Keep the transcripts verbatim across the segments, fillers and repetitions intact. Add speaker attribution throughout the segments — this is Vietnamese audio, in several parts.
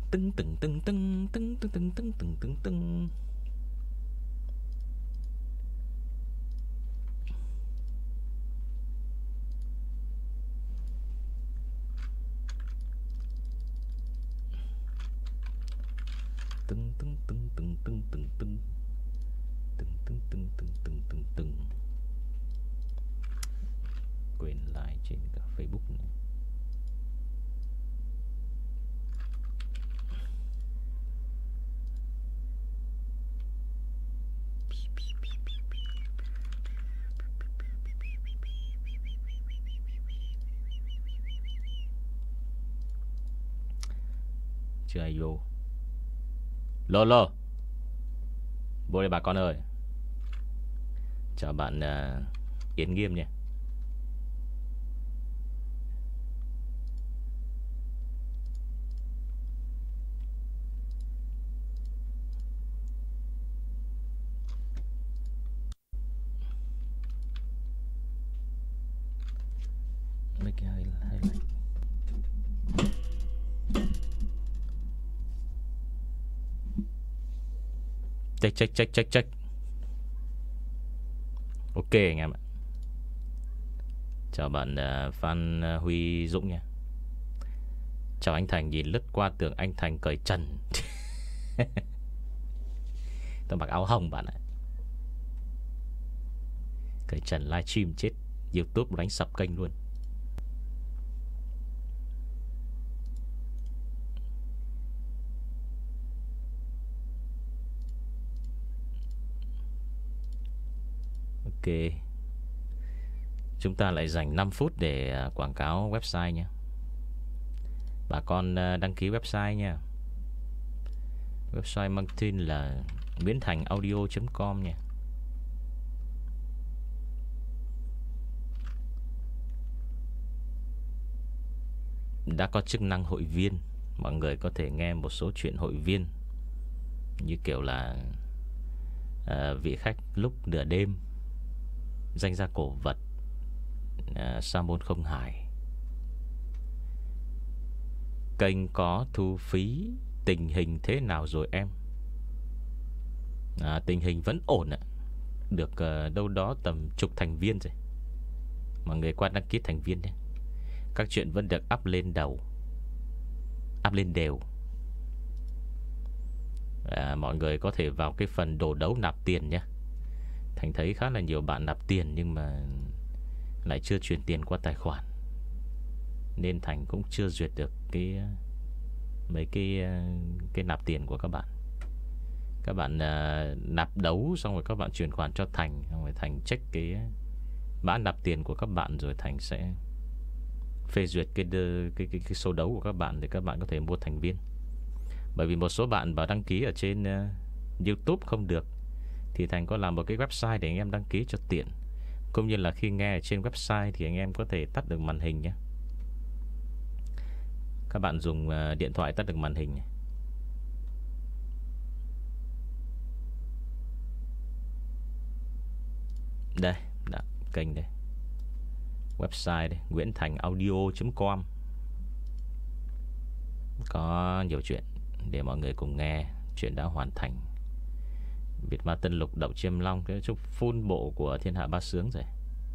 Speaker 1: Tưng tưng tưng tưng tưng tưng tưng tưng tưng tưng tưng. Tưng tưng tưng tưng tưng tưng tưng. Tưng tưng tưng tưng tưng tưng tưng. Quên lại trên cả Facebook này. Chưa ai vô. Lô lô. Vô đây bà con ơi. Chào bạn uh, Yến Nghiêm nha. Mấy cái hay là hay là check check check check check. Ok anh em ạ. Chào bạn uh, Phan uh, Huy Dũng nha. Chào anh Thành, nhìn lướt qua tưởng anh Thành cởi trần. Tôi mặc áo hồng bạn ạ. Cởi trần livestream chết YouTube đánh sập kênh luôn. Ok. Chúng ta lại dành năm phút để quảng cáo website nha. Bà con đăng ký website nha. Website mang tên là biến thành audio chấm com nha. Đã có chức năng hội viên. Mọi người có thể nghe một số chuyện hội viên, như kiểu là à, vị khách lúc nửa đêm, danh gia cổ vật, à, sa môn không hải. Kênh có thu phí. Tình hình thế nào rồi em? À, tình hình vẫn ổn ạ. Được uh, đâu đó tầm chục thành viên rồi. Mọi người qua đăng ký thành viên nhé. Các chuyện vẫn được up lên đầu, up lên đều. à, Mọi người có thể vào cái phần đồ đấu nạp tiền nhé. Thành thấy khá là nhiều bạn nạp tiền nhưng mà lại chưa chuyển tiền qua tài khoản, nên Thành cũng chưa duyệt được cái mấy cái cái nạp tiền của các bạn. Các bạn uh, nạp đấu xong rồi các bạn chuyển khoản cho Thành, xong rồi Thành check cái mã nạp tiền của các bạn, rồi Thành sẽ phê duyệt cái, cái, cái, cái số đấu của các bạn để các bạn có thể mua thành viên. Bởi vì một số bạn vào đăng ký ở trên uh, YouTube không được, thì Thành có làm một cái website để anh em đăng ký cho tiện. Cũng như là khi nghe ở trên website thì anh em có thể tắt được màn hình nhé. Các bạn dùng uh, điện thoại tắt được màn hình này. Đây, đó, kênh đây, website đây, nguyễn thành audio chấm com. Có nhiều chuyện để mọi người cùng nghe. Chuyện đã hoàn thành. Việt Ma Tân Lục Đậu Chiêm Long, cái chúc full bộ của Thiên Hạ Ba Sướng rồi.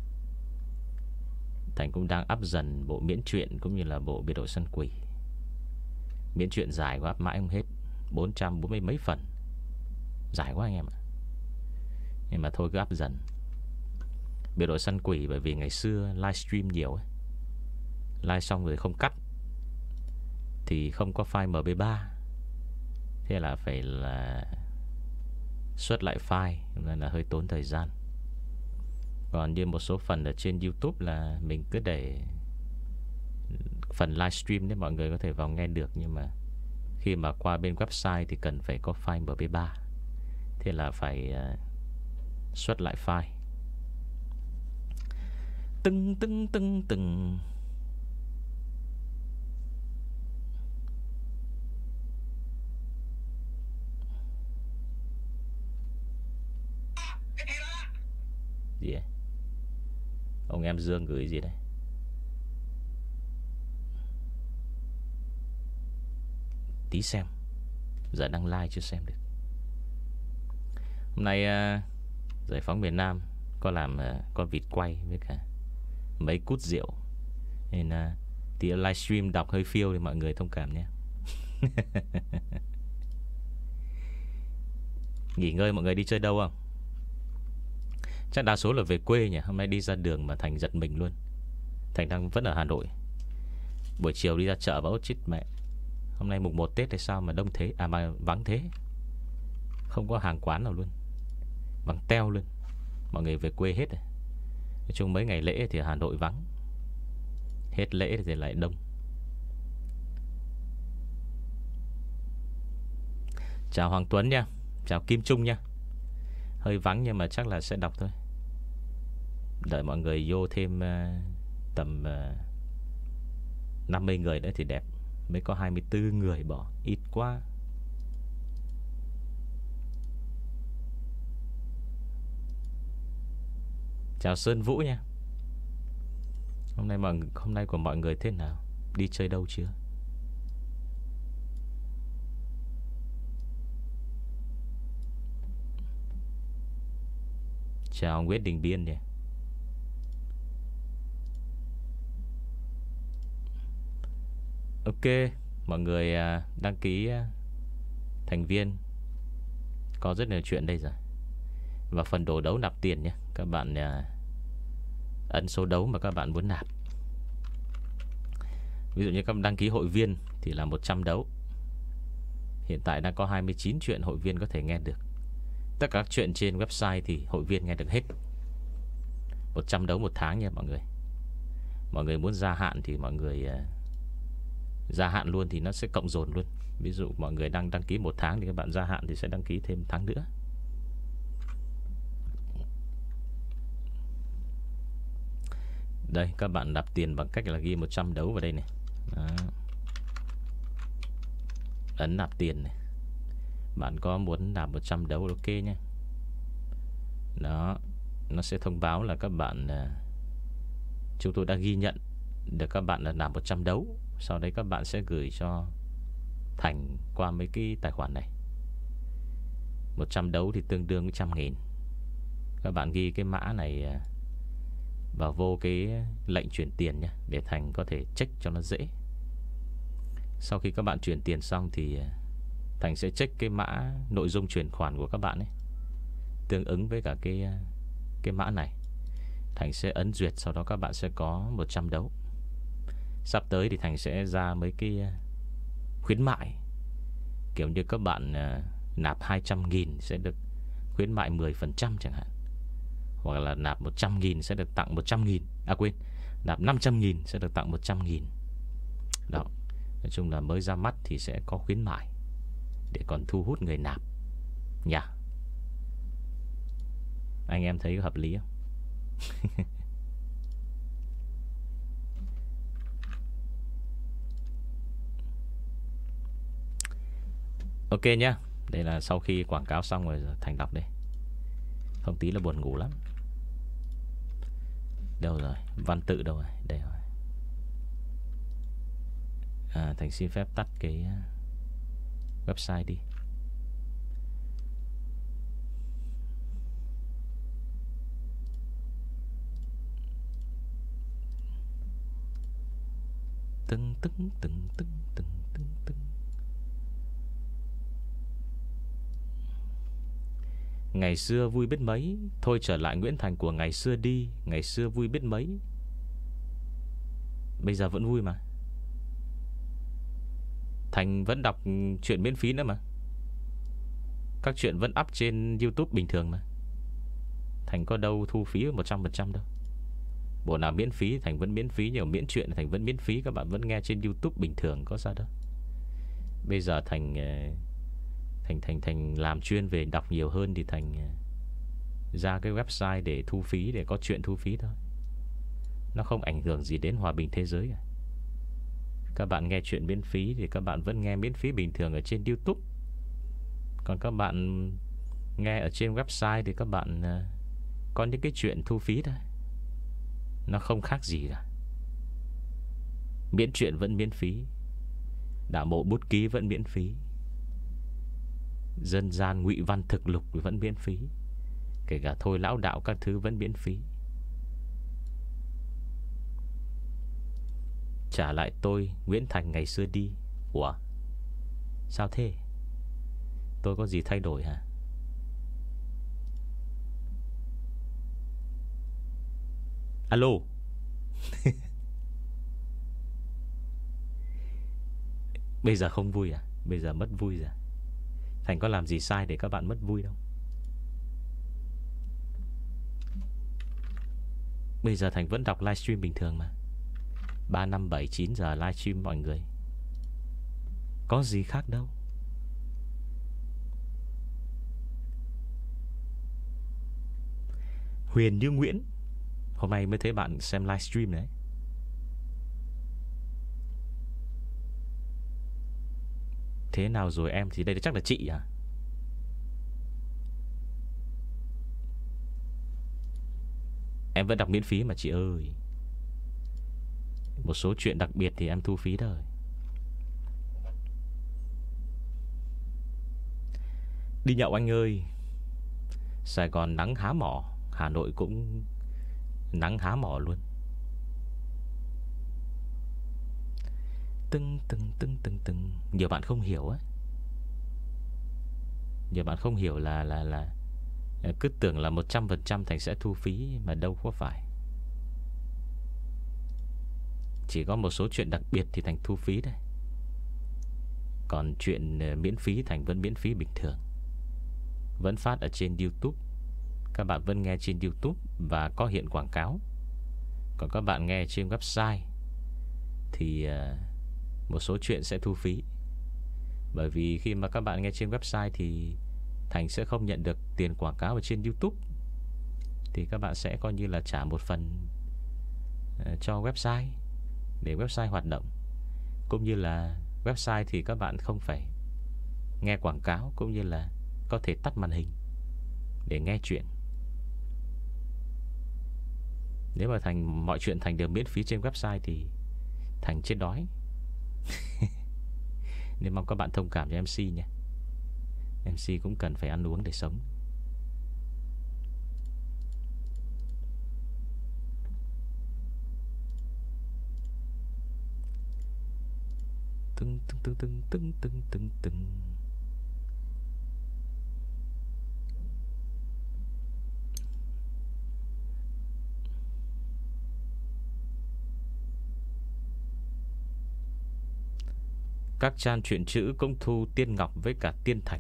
Speaker 1: Thành cũng đang up dần bộ miễn truyện cũng như là bộ Biệt đội săn quỷ. Miễn truyện dài quá, up mãi không hết, bốn trăm bốn mươi mấy phần, dài quá anh em ạ. Nhưng mà thôi cứ up dần. Biệt đội săn quỷ bởi vì ngày xưa livestream nhiều ấy, live xong rồi không cắt thì không có file em pê ba, thế là phải là xuất lại file, nên là hơi tốn thời gian. Còn như một số phần ở trên YouTube là mình cứ để phần livestream để mọi người có thể vào nghe được, nhưng mà khi mà qua bên website thì cần phải có file em pê ba, thế là phải uh, xuất lại file. Tưng tưng tưng tưng. Gì vậy? Ông em Dương gửi gì đây? tí xem. Giờ đang live chưa xem được. Hôm nay uh, Giải phóng miền Nam có làm uh, con vịt quay với cả mấy cút rượu, nên uh, tí livestream đọc hơi phiêu thì mọi người thông cảm nhé. Nghỉ ngơi mọi người đi chơi đâu không? Chắc đa số là về quê nhỉ. Hôm nay đi ra đường mà Thành giật mình luôn. Thành đang vẫn ở Hà Nội. Buổi chiều đi ra chợ bảo chết mẹ, hôm nay mùng một Tết hay sao mà đông thế. À mà vắng thế, không có hàng quán nào luôn, vắng teo luôn. Mọi người về quê hết rồi. Nói chung mấy ngày lễ thì Hà Nội vắng, hết lễ thì lại đông. Chào Hoàng Tuấn nha. Chào Kim Trung nha. Hơi vắng nhưng mà chắc là sẽ đọc thôi. Đợi mọi người vô thêm uh, tầm uh, năm mươi người nữa thì đẹp. Mới có hai mươi tư người bỏ, ít quá. Chào Sơn Vũ nha. Hôm nay mọi hôm nay của mọi người thế nào? Đi chơi đâu chưa? Chào Nguyễn Đình Biên nha. Ok, mọi người đăng ký thành viên. Có rất nhiều chuyện đây rồi. Và phần đồ đấu nạp tiền nhé. Các bạn ấn số đấu mà các bạn muốn nạp. Ví dụ như các bạn đăng ký hội viên thì là một trăm đấu. Hiện tại đang có hai mươi chín chuyện hội viên có thể nghe được. Tất cả các chuyện trên website thì hội viên nghe được hết. Một trăm đấu một tháng nha mọi người. Mọi người muốn gia hạn thì mọi người gia hạn luôn thì nó sẽ cộng dồn luôn. Ví dụ mọi người đang đăng ký một tháng thì các bạn gia hạn thì sẽ đăng ký thêm tháng nữa. Đây, các bạn nạp tiền bằng cách là ghi một trăm đấu vào đây này. Đó. Ấn nạp tiền này. Bạn có muốn nạp một trăm đấu ok nhé. Đó. Nó sẽ thông báo là các bạn chúng tôi đã ghi nhận được các bạn là nạp một trăm đấu. Sau đấy các bạn sẽ gửi cho Thành qua mấy cái tài khoản này. Một trăm đấu thì tương đương với một trăm nghìn. Các bạn ghi cái mã này vào vô cái lệnh chuyển tiền nhé, để Thành có thể check cho nó dễ. Sau khi các bạn chuyển tiền xong thì Thành sẽ check cái mã nội dung chuyển khoản của các bạn ấy, tương ứng với cả cái cái mã này. Thành sẽ ấn duyệt, sau đó các bạn sẽ có một trăm đấu. Sắp tới thì Thành sẽ ra mấy cái khuyến mại, kiểu như các bạn nạp hai trăm nghìn sẽ được khuyến mại mười phần trăm chẳng hạn. Hoặc là nạp một trăm nghìn sẽ được tặng một trăm nghìn. À quên, nạp năm trăm nghìn sẽ được tặng một trăm nghìn. Đó. Nói chung là mới ra mắt thì sẽ có khuyến mại để còn thu hút người nạp nhỉ. Anh em thấy hợp lý không? Ok nhá. Đây là sau khi quảng cáo xong rồi Thành đọc đây. Không tí là buồn ngủ lắm. Đâu rồi? Văn tự đâu rồi? Đây rồi. À, Thành xin phép tắt cái website đi. Tưng tưng tưng tưng tưng tưng tưng. Ngày xưa vui biết mấy, thôi trở lại Nguyễn Thành của ngày xưa đi. Ngày xưa vui biết mấy, bây giờ vẫn vui mà. Thành vẫn đọc truyện miễn phí nữa mà. Các truyện vẫn up trên YouTube bình thường mà. Thành có đâu thu phí một trăm phần trăm đâu. Bộ nào miễn phí Thành vẫn miễn phí, nhiều miễn truyện Thành vẫn miễn phí. Các bạn vẫn nghe trên YouTube bình thường, có sao đâu. Bây giờ Thành Thành Thành Thành làm chuyên về đọc nhiều hơn thì Thành ra cái website để thu phí, để có chuyện thu phí thôi. Nó không ảnh hưởng gì đến hòa bình thế giới cả. Các bạn nghe chuyện miễn phí thì các bạn vẫn nghe miễn phí bình thường ở trên YouTube. Còn các bạn nghe ở trên website thì các bạn có những cái chuyện thu phí thôi. Nó không khác gì cả. Miễn chuyện vẫn miễn phí. Đạo mộ bút ký vẫn miễn phí, dân gian ngụy văn thực lục vẫn miễn phí, kể cả thôi lão đạo các thứ vẫn miễn phí. Trả lại tôi Nguyễn Thành ngày xưa đi. Ủa, sao thế? Tôi có gì thay đổi hả? Alo. Bây giờ không vui à? Bây giờ mất vui rồi. Thành có làm gì sai để các bạn mất vui đâu. Bây giờ Thành vẫn đọc livestream bình thường mà. Ba năm bảy chín giờ livestream mọi người, có gì khác đâu. Huyền Như Nguyễn, hôm nay mới thấy bạn xem livestream đấy. Thế nào rồi em? Thì đây chắc là chị à? Em vẫn đọc miễn phí mà chị ơi. Một số chuyện đặc biệt thì em thu phí thôi. Đi nhậu anh ơi. Sài Gòn nắng há mỏ, Hà Nội cũng nắng há mỏ luôn. Tưng tưng tưng tưng tưng. Nhiều bạn không hiểu á. Nhiều bạn không hiểu là là là cứ tưởng là một trăm phần trăm Thành sẽ thu phí, mà đâu có phải. Chỉ có một số chuyện đặc biệt thì Thành thu phí đấy. Còn chuyện miễn phí Thành vẫn miễn phí bình thường, vẫn phát ở trên YouTube. Các bạn vẫn nghe trên YouTube và có hiện quảng cáo. Còn các bạn nghe trên website thì uh, một số chuyện sẽ thu phí. Bởi vì khi mà các bạn nghe trên website thì Thành sẽ không nhận được tiền quảng cáo ở trên YouTube, thì các bạn sẽ coi như là trả một phần uh, cho website để website hoạt động. Cũng như là website thì các bạn không phải nghe quảng cáo, cũng như là có thể tắt màn hình để nghe chuyện. Nếu mà Thành mọi chuyện Thành đều miễn phí trên website thì Thành chết đói. Nên mong các bạn thông cảm cho em xê nha. em xê cũng cần phải ăn uống để sống. Tưng tưng tưng tưng tưng tưng tưng tưng. Các trang truyện chữ cũng thu tiên ngọc với cả tiên thạch.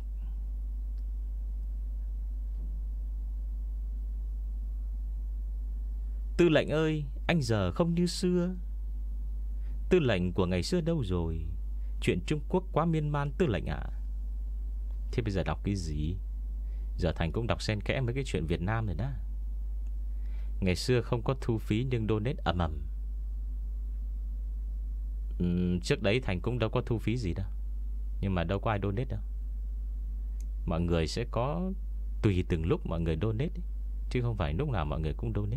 Speaker 1: Tư lệnh ơi, anh giờ không như xưa. Tư lệnh của ngày xưa đâu rồi? Chuyện Trung Quốc quá miên man tư lệnh ạ. Thế bây giờ đọc cái gì? Giờ Thành cũng đọc xen kẽ mấy cái chuyện Việt Nam rồi đó. Ngày xưa không có thu phí nhưng donate ầm ầm. uhm, Trước đấy Thành cũng đâu có thu phí gì đâu, nhưng mà đâu có ai donate đâu. Mọi người sẽ có tùy từng lúc mọi người donate ấy, chứ không phải lúc nào mọi người cũng donate.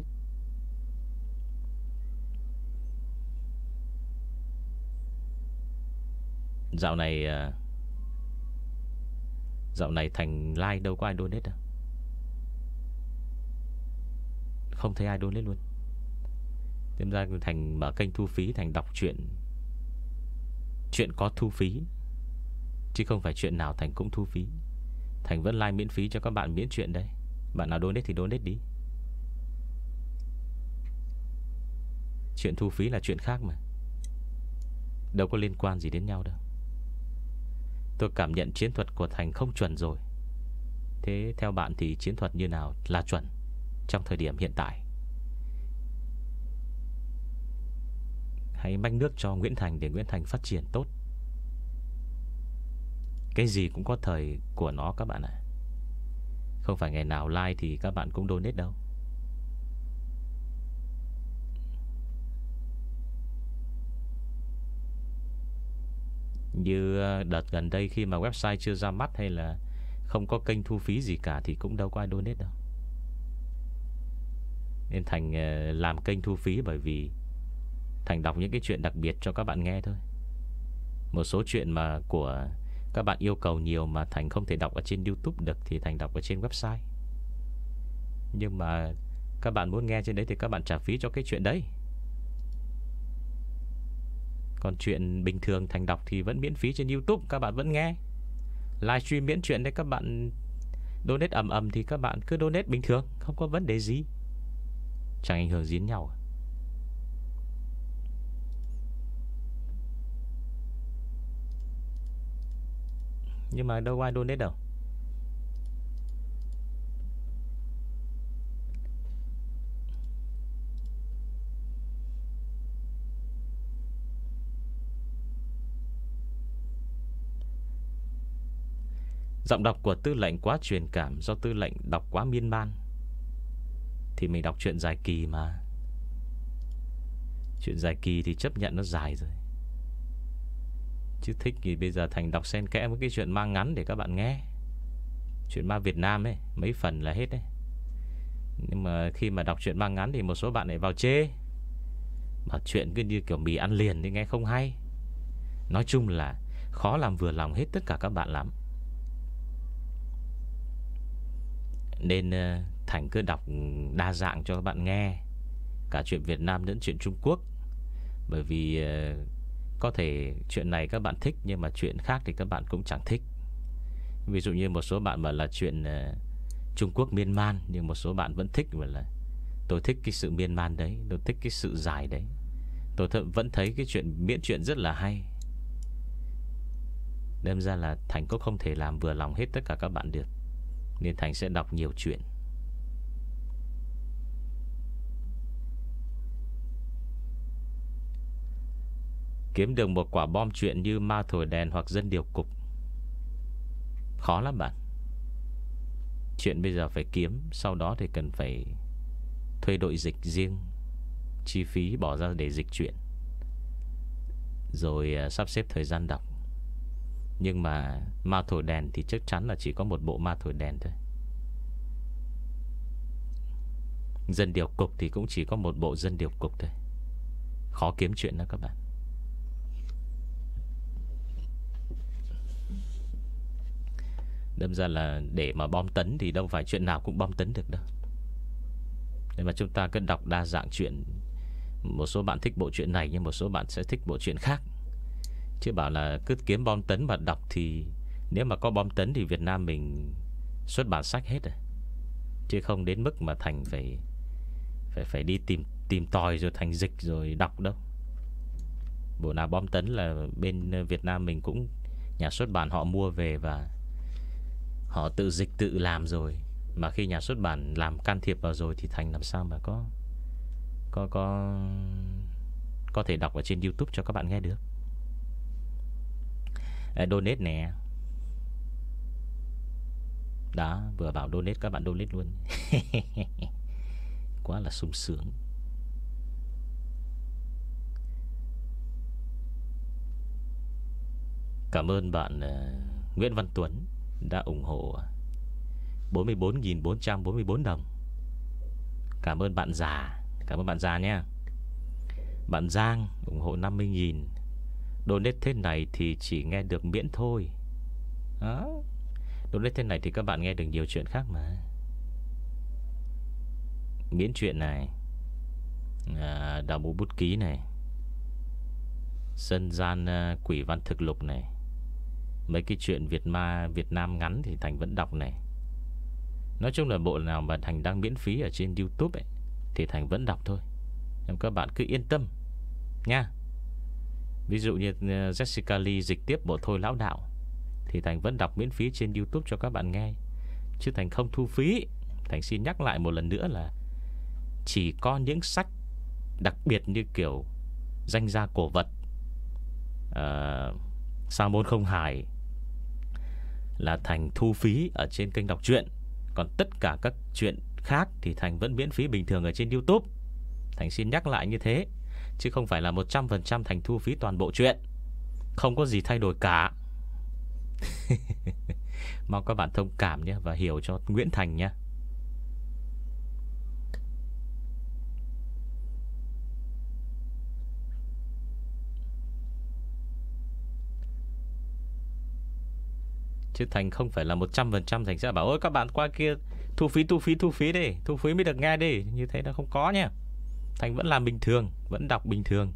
Speaker 1: Dạo này Dạo này Thành like đâu có ai donate đâu. Không thấy ai donate luôn. Thêm ra Thành mở kênh thu phí, Thành đọc chuyện Chuyện có thu phí, chứ không phải chuyện nào Thành cũng thu phí. Thành vẫn like miễn phí cho các bạn miễn chuyện đấy. Bạn nào donate thì donate đi. Chuyện thu phí là chuyện khác mà, đâu có liên quan gì đến nhau đâu. Tôi cảm nhận chiến thuật của Thành không chuẩn rồi. Thế theo bạn thì chiến thuật như nào là chuẩn trong thời điểm hiện tại? Hãy mách nước cho Nguyễn Thành để Nguyễn Thành phát triển tốt. Cái gì cũng có thời của nó các bạn ạ. à. Không phải ngày nào like thì các bạn cũng donate đâu. Như đợt gần đây khi mà website chưa ra mắt hay là không có kênh thu phí gì cả thì cũng đâu có ai donate đâu. Nên Thành làm kênh thu phí bởi vì Thành đọc những cái chuyện đặc biệt cho các bạn nghe thôi. Một số chuyện mà của các bạn yêu cầu nhiều mà Thành không thể đọc ở trên YouTube được thì Thành đọc ở trên website. Nhưng mà các bạn muốn nghe trên đấy thì các bạn trả phí cho cái chuyện đấy. Còn chuyện bình thường Thành đọc thì vẫn miễn phí trên YouTube, các bạn vẫn nghe. Livestream miễn chuyện đấy, các bạn donate ầm ầm thì các bạn cứ donate bình thường, không có vấn đề gì, chẳng ảnh hưởng gì đến nhau. Nhưng mà đâu ai donate đâu. Giọng đọc của Tư lệnh quá truyền cảm, do Tư lệnh đọc quá miên man. Thì mình đọc chuyện dài kỳ mà. Chuyện dài kỳ thì chấp nhận nó dài rồi. Chứ thích thì bây giờ Thành đọc xen kẽ với cái chuyện ma ngắn để các bạn nghe. Chuyện ma Việt Nam ấy, mấy phần là hết đấy. Nhưng mà khi mà đọc chuyện ma ngắn thì một số bạn lại vào chê, bảo chuyện cứ như kiểu mì ăn liền thì nghe không hay. Nói chung là khó làm vừa lòng hết tất cả các bạn lắm. Nên Thành cứ đọc đa dạng cho các bạn nghe, cả chuyện Việt Nam lẫn chuyện Trung Quốc. Bởi vì có thể chuyện này các bạn thích, nhưng mà chuyện khác thì các bạn cũng chẳng thích. Ví dụ như một số bạn bảo là chuyện Trung Quốc miên man, nhưng một số bạn vẫn thích, mà là tôi thích cái sự miên man đấy, tôi thích cái sự dài đấy. Tôi th- vẫn thấy cái chuyện miễn chuyện rất là hay. Đâm ra là Thành cũng không thể làm vừa lòng hết tất cả các bạn được, nên Thành sẽ đọc nhiều chuyện. Kiếm được một quả bom chuyện như Ma Thổi Đèn hoặc Dân Điều Cục khó lắm bạn. Chuyện bây giờ phải kiếm, sau đó thì cần phải thuê đội dịch riêng, chi phí bỏ ra để dịch chuyện, rồi sắp xếp thời gian đọc. Nhưng mà Ma Thổi Đèn thì chắc chắn là chỉ có một bộ Ma Thổi Đèn thôi. Dân Điều Cục thì cũng chỉ có một bộ Dân Điều Cục thôi. Khó kiếm chuyện đó các bạn. Đâm ra là để mà bom tấn thì đâu phải chuyện nào cũng bom tấn được đâu. Nên mà chúng ta cứ đọc đa dạng chuyện. Một số bạn thích bộ chuyện này, nhưng một số bạn sẽ thích bộ chuyện khác. Chứ bảo là cứ kiếm bom tấn mà đọc thì nếu mà có bom tấn thì Việt Nam mình xuất bản sách hết rồi. Chứ không đến mức mà Thành phải Phải phải đi tìm tìm tòi rồi Thành dịch rồi đọc đâu. Bộ nào bom tấn là bên Việt Nam mình cũng nhà xuất bản họ mua về và họ tự dịch tự làm rồi. Mà khi nhà xuất bản làm can thiệp vào rồi thì Thành làm sao mà có Có có Có thể đọc ở trên YouTube cho các bạn nghe được. à, Donate nè. Đó, vừa bảo donate các bạn donate luôn. Quá là sung sướng. Cảm ơn bạn uh, Nguyễn Văn Tuấn đã ủng hộ bốn mươi bốn nghìn bốn trăm bốn mươi bốn đồng. Cảm ơn bạn già. Cảm ơn bạn già nhé. Bạn Giang ủng hộ năm mươi nghìn. Donate thế này thì chỉ nghe được miễn thôi. Đó. Donate thế này thì các bạn nghe được nhiều chuyện khác mà. Miễn chuyện này, à, Đào Mũ Bút Ký này, Dân gian uh, Quỷ Văn Thực Lục này, mấy cái chuyện Việt ma Việt Nam ngắn thì Thành vẫn đọc này. Nói chung là bộ nào mà Thành đang miễn phí ở trên YouTube ấy thì Thành vẫn đọc thôi. Nên các bạn cứ yên tâm nha. Ví dụ như Jessica Lee dịch tiếp bộ Thôi Lão Đạo thì Thành vẫn đọc miễn phí trên YouTube cho các bạn nghe, chứ Thành không thu phí. Thành xin nhắc lại một lần nữa là chỉ có những sách đặc biệt như kiểu Danh Gia Cổ Vật, uh, Sa Môn Không Hải là Thành thu phí ở trên kênh đọc truyện. Còn tất cả các chuyện khác thì Thành vẫn miễn phí bình thường ở trên YouTube. Thành xin nhắc lại như thế, chứ không phải là một trăm phần trăm Thành thu phí toàn bộ chuyện. Không có gì thay đổi cả. Mong các bạn thông cảm nhé, và hiểu cho Nguyễn Thành nhé. Chứ Thành không phải là một trăm phần trăm Thành sẽ bảo ôi các bạn qua kia thu phí thu phí thu phí đi, thu phí mới được nghe đi. Như thế nó không có nha. Thành vẫn làm bình thường, vẫn đọc bình thường.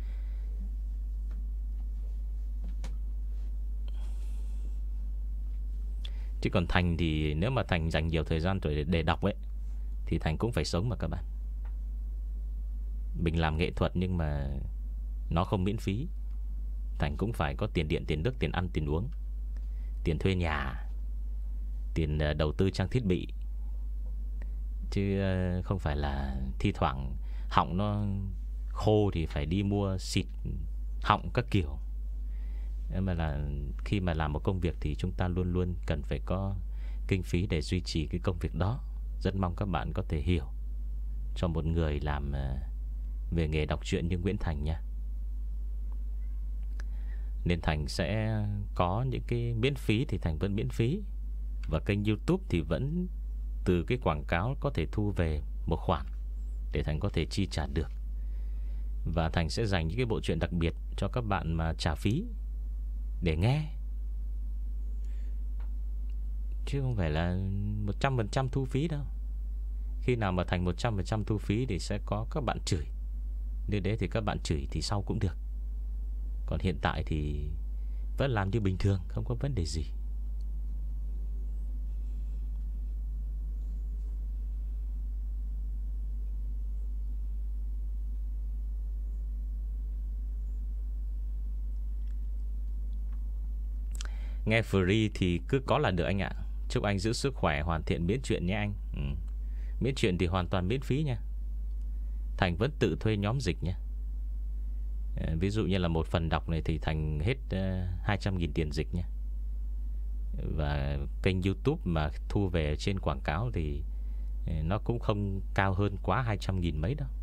Speaker 1: Chứ còn Thành thì nếu mà Thành dành nhiều thời gian để, để đọc ấy thì Thành cũng phải sống mà các bạn. Mình làm nghệ thuật nhưng mà nó không miễn phí. Thành cũng phải có tiền điện, tiền nước, tiền ăn, tiền uống, tiền thuê nhà, tiền đầu tư trang thiết bị. Chứ không phải là thi thoảng họng nó khô thì phải đi mua xịt họng các kiểu. Mà là khi mà làm một công việc thì chúng ta luôn luôn cần phải có kinh phí để duy trì cái công việc đó. Rất mong các bạn có thể hiểu cho một người làm về nghề đọc truyện như Nguyễn Thành nha. Nên Thành sẽ có những cái miễn phí thì Thành vẫn miễn phí. Và kênh YouTube thì vẫn từ cái quảng cáo có thể thu về một khoản để Thành có thể chi trả được. Và Thành sẽ dành những cái bộ truyện đặc biệt cho các bạn mà trả phí để nghe, chứ không phải là một trăm phần trăm thu phí đâu. Khi nào mà Thành một trăm phần trăm thu phí thì sẽ có các bạn chửi. Nếu đấy thì các bạn chửi thì sau cũng được. Còn hiện tại thì vẫn làm như bình thường, không có vấn đề gì. Nghe free thì cứ có là được anh ạ. Chúc anh giữ sức khỏe, hoàn thiện miễn truyện nhé anh. ừ. Miễn truyện thì hoàn toàn miễn phí nha. Thành vẫn tự thuê nhóm dịch nha. Ví dụ như là một phần đọc này thì Thành hết uh, hai trăm nghìn tiền dịch nha. Và kênh YouTube mà thu về trên quảng cáo thì nó cũng không cao hơn quá hai trăm nghìn mấy đâu.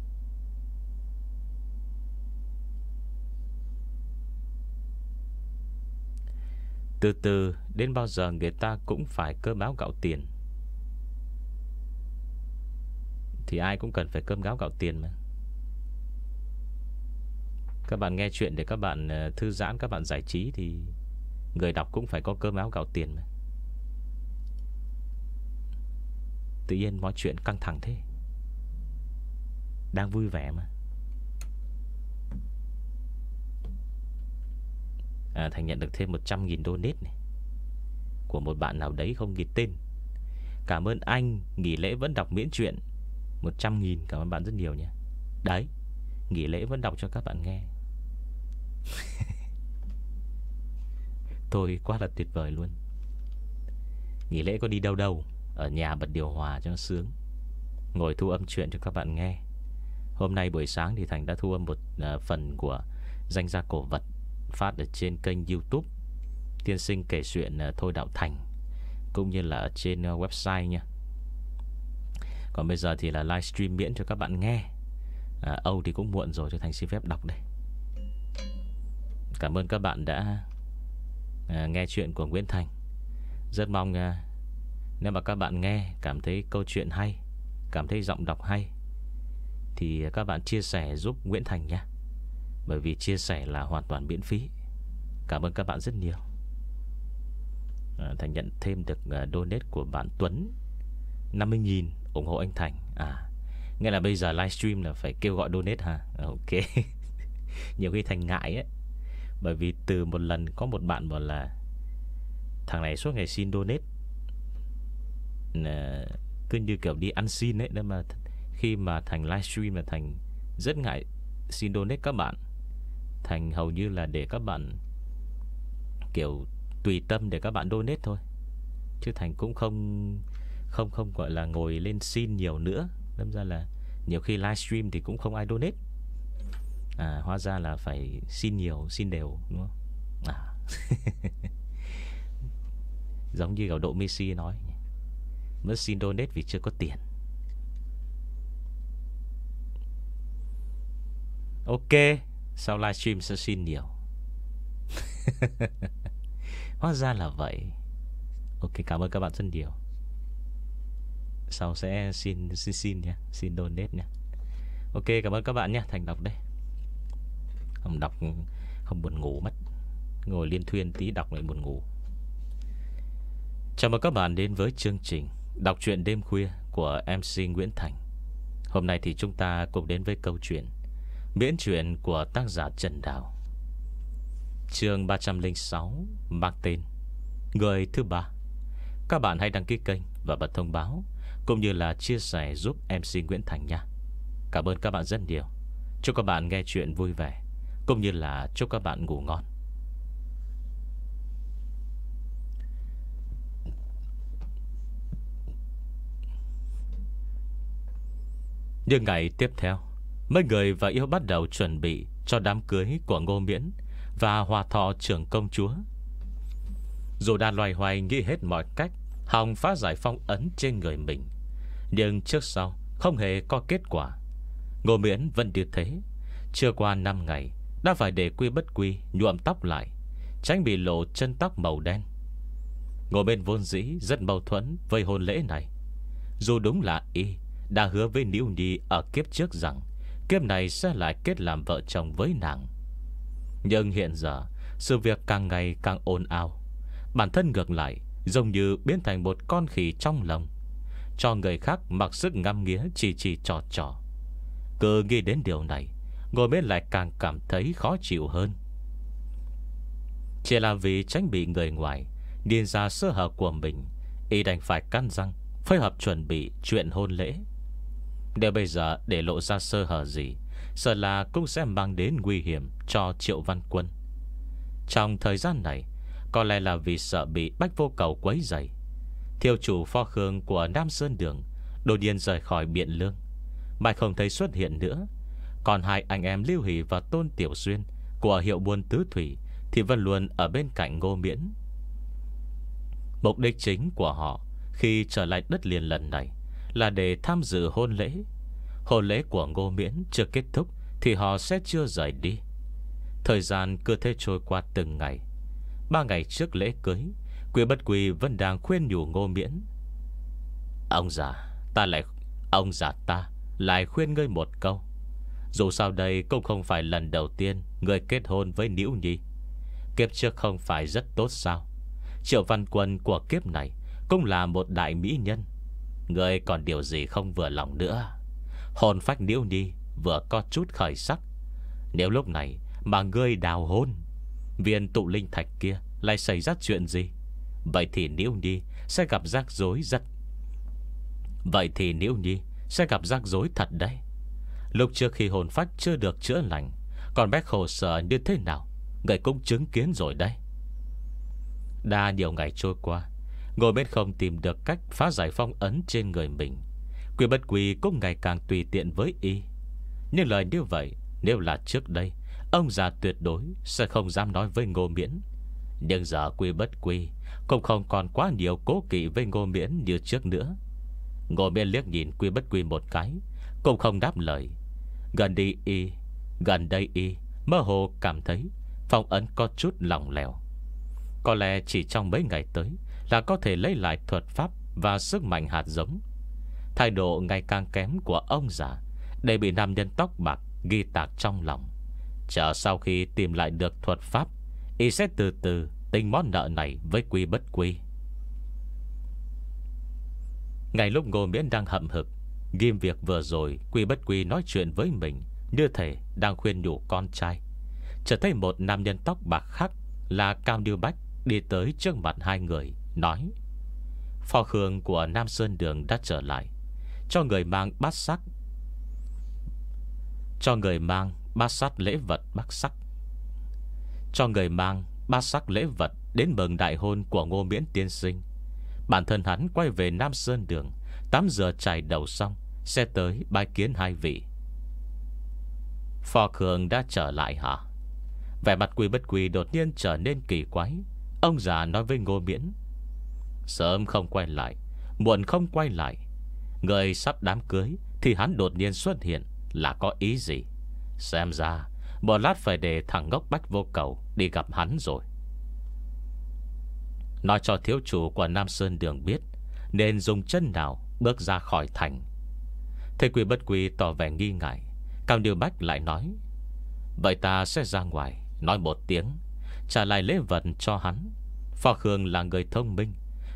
Speaker 1: Từ từ, đến bao giờ người ta cũng phải cơm áo gạo tiền. Thì ai cũng cần phải cơm áo gạo tiền mà. Các bạn nghe chuyện để các bạn thư giãn, các bạn giải trí thì người đọc cũng phải có cơm áo gạo tiền mà. Tự nhiên mọi chuyện căng thẳng thế. Đang vui vẻ mà. à, Thành nhận được thêm một trăm nghìn donate này của một bạn nào đấy không ghi tên. Cảm ơn anh, nghỉ lễ vẫn đọc miễn truyện. Một trăm nghìn, cảm ơn bạn rất nhiều nha. Đấy, nghỉ lễ vẫn đọc cho các bạn nghe. Thôi quá là tuyệt vời luôn. Nghỉ lễ có đi đâu đâu, ở nhà bật điều hòa cho nó sướng, ngồi thu âm chuyện cho các bạn nghe. Hôm nay buổi sáng thì Thành đã thu âm một uh, phần của Danh gia cổ vật, phát ở trên kênh YouTube Tiên sinh kể chuyện uh, Thôi Đạo Thành, cũng như là ở trên uh, website nha. Còn bây giờ thì là livestream miễn cho các bạn nghe. à, Âu thì cũng muộn rồi, cho Thành xin phép đọc đây. Cảm ơn các bạn đã à, nghe chuyện của Nguyễn Thành. Rất mong à, nếu mà các bạn nghe cảm thấy câu chuyện hay, cảm thấy giọng đọc hay, thì các bạn chia sẻ giúp Nguyễn Thành nhé. Bởi vì chia sẻ là hoàn toàn miễn phí. Cảm ơn các bạn rất nhiều. à, Thành nhận thêm được uh, donate của bạn Tuấn năm mươi nghìn ủng hộ anh Thành. À, nghĩa là bây giờ livestream là phải kêu gọi donate ha. Ok. Nhiều khi Thành ngại ấy, bởi vì từ một lần có một bạn bảo là thằng này suốt ngày xin donate, à, cứ như kiểu đi ăn xin ấy. Nên mà khi mà Thành livestream là Thành rất ngại xin donate các bạn. Thành hầu như là để các bạn kiểu tùy tâm để các bạn donate thôi, chứ Thành cũng không Không không gọi là ngồi lên xin nhiều nữa. Đâm ra là nhiều khi livestream thì cũng không ai donate. À, hóa ra là phải xin nhiều, xin đều, đúng không? À. Giống như gạo độ Messi nói, mới xin donate vì chưa có tiền. Ok, sau livestream sẽ xin nhiều. Hóa ra là vậy. Ok, cảm ơn các bạn rất nhiều. Sau sẽ xin xin xin nha, xin donate nha. Ok, cảm ơn các bạn nhé. Thành đọc đây. Không đọc không buồn ngủ mất. Ngồi liên thuyên tí đọc lại buồn ngủ. Chào mừng các bạn đến với chương trình Đọc truyện đêm khuya của em xê Nguyễn Thành. Hôm nay thì chúng ta cùng đến với câu chuyện miễn truyện của tác giả Trần Đào. Chương ba trăm lẻ sáu mang tên Người thứ ba. Các bạn hãy đăng ký kênh và bật thông báo, cũng như là chia sẻ giúp em xê Nguyễn Thành nha. Cảm ơn các bạn rất nhiều. Chúc các bạn nghe chuyện vui vẻ, cũng như là chúc các bạn ngủ ngon. Những ngày tiếp theo, mấy người và yêu bắt đầu chuẩn bị cho đám cưới của Ngô Miễn và Hòa Thọ trưởng công chúa. Dù đã loay hoay nghĩ hết mọi cách hòng phá giải phong ấn trên người mình, nhưng trước sau không hề có kết quả. Ngô Miễn vẫn như thế. Chưa qua năm ngày đã phải để Quy Bất Quy nhuộm tóc lại, tránh bị lộ chân tóc màu đen. Ngô Miễn vốn dĩ rất mâu thuẫn với hôn lễ này. Dù đúng là y đã hứa với Niễu Nhi ở kiếp trước rằng kiếp này sẽ lại kết làm vợ chồng với nàng, nhưng hiện giờ sự việc càng ngày càng ồn ào. Bản thân ngược lại giống như biến thành một con khỉ trong lồng, cho người khác mặc sức ngắm nghía chỉ chỉ trò trò. Cứ nghĩ đến điều này, Ngô Miễn lại càng cảm thấy khó chịu hơn. Chỉ là vì tránh bị người ngoài nhìn ra sơ hở của mình, y đành phải cắn răng phối hợp chuẩn bị chuyện hôn lễ. Nếu bây giờ để lộ ra sơ hở gì, sợ là cũng sẽ mang đến nguy hiểm cho Triệu Văn Quân. Trong thời gian này, có lẽ là vì sợ bị Bách Vô Cầu quấy rầy, thiếu chủ Phó Khương của Nam Sơn Đường đột nhiên rời khỏi Biện Lương, mãi không thấy xuất hiện nữa. Còn hai anh em Lưu Hỷ và Tôn Tiểu Xuyên của hiệu buôn Tứ Thủy thì vẫn luôn ở bên cạnh Ngô Miễn. Mục đích chính của họ khi trở lại đất liền lần này là để tham dự hôn lễ. Hôn lễ của Ngô Miễn chưa kết thúc thì họ sẽ chưa rời đi. Thời gian cứ thế trôi qua từng ngày. Ba ngày trước lễ cưới, Quy Bất Quy vẫn đang khuyên nhủ Ngô Miễn. Ông già ta lại Ông già ta lại khuyên ngươi một câu. Dù sao đây cũng không phải lần đầu tiên ngươi kết hôn với Niễu Nhi. Kiếp trước không phải rất tốt sao? Triệu Văn Quân của kiếp này cũng là một đại mỹ nhân. Ngươi còn điều gì không vừa lòng nữa? Hồn phách Niễu Nhi vừa có chút khởi sắc. Nếu lúc này mà ngươi đào hôn, viên tụ linh thạch kia lại xảy ra chuyện gì, vậy thì Niễu Nhi sẽ gặp rắc rối rất Vậy thì Niễu Nhi sẽ gặp rắc rối thật đấy. Lúc trước khi hồn phách chưa được chữa lành, còn bé khổ sở như thế nào người cũng chứng kiến rồi đấy. Đã nhiều ngày trôi qua, Ngồi bên không tìm được cách phá giải phong ấn trên người mình, Quy Bất Quy cũng ngày càng tùy tiện với y. Nhưng lời như vậy nếu là trước đây, ông già tuyệt đối sẽ không dám nói với Ngô Miễn. Nhưng giờ Quy Bất Quy cũng không còn quá nhiều cố kỵ với Ngô Miễn như trước nữa. Ngô Miễn liếc nhìn Quy Bất Quy một cái, cũng không đáp lời. Gần đi y Gần đây y mơ hồ cảm thấy phong ấn có chút lỏng lẻo. Có lẽ chỉ trong mấy ngày tới là có thể lấy lại thuật pháp và sức mạnh hạt giống. Thái độ ngày càng kém của ông già để bị nam nhân tóc bạc ghi tạc trong lòng. Chờ sau khi tìm lại được thuật pháp, y sẽ từ từ tính món nợ này với Quy Bất Quy. Ngay lúc Ngô Miễn đang hậm hực ghim việc vừa rồi Quy Bất Quy nói chuyện với mình, như thể đang khuyên nhủ con trai, chợt thấy một nam nhân tóc bạc khác là Cao Điêu Bách đi tới trước mặt hai người, nói: Phò Khương của Nam Sơn Đường đã trở lại, cho người mang bát sắc Cho người mang bát sắc lễ vật bát sắc Cho người mang bát sắc lễ vật đến mừng đại hôn của Ngô Miễn tiên sinh. Bản thân hắn quay về Nam Sơn Đường, tắm rửa chải đầu xong sẽ tới bái kiến hai vị. Phò Khương đã trở lại hả? Vẻ mặt Quy Bất Quy đột nhiên trở nên kỳ quái. Ông già nói với Ngô Miễn: Sớm không quay lại, muộn không quay lại, người sắp đám cưới thì hắn đột nhiên xuất hiện là có ý gì? Xem ra một lát phải để thằng ngốc Bách Vô Cầu đi gặp hắn rồi. Nói cho thiếu chủ của Nam Sơn Đường biết nên dùng chân nào bước ra khỏi thành. Thầy Quy Bất Quy tỏ vẻ nghi ngại. Cao Điêu Bách lại nói: Vậy ta sẽ ra ngoài nói một tiếng, trả lại lễ vật cho hắn. Phò Khương là người thông minh,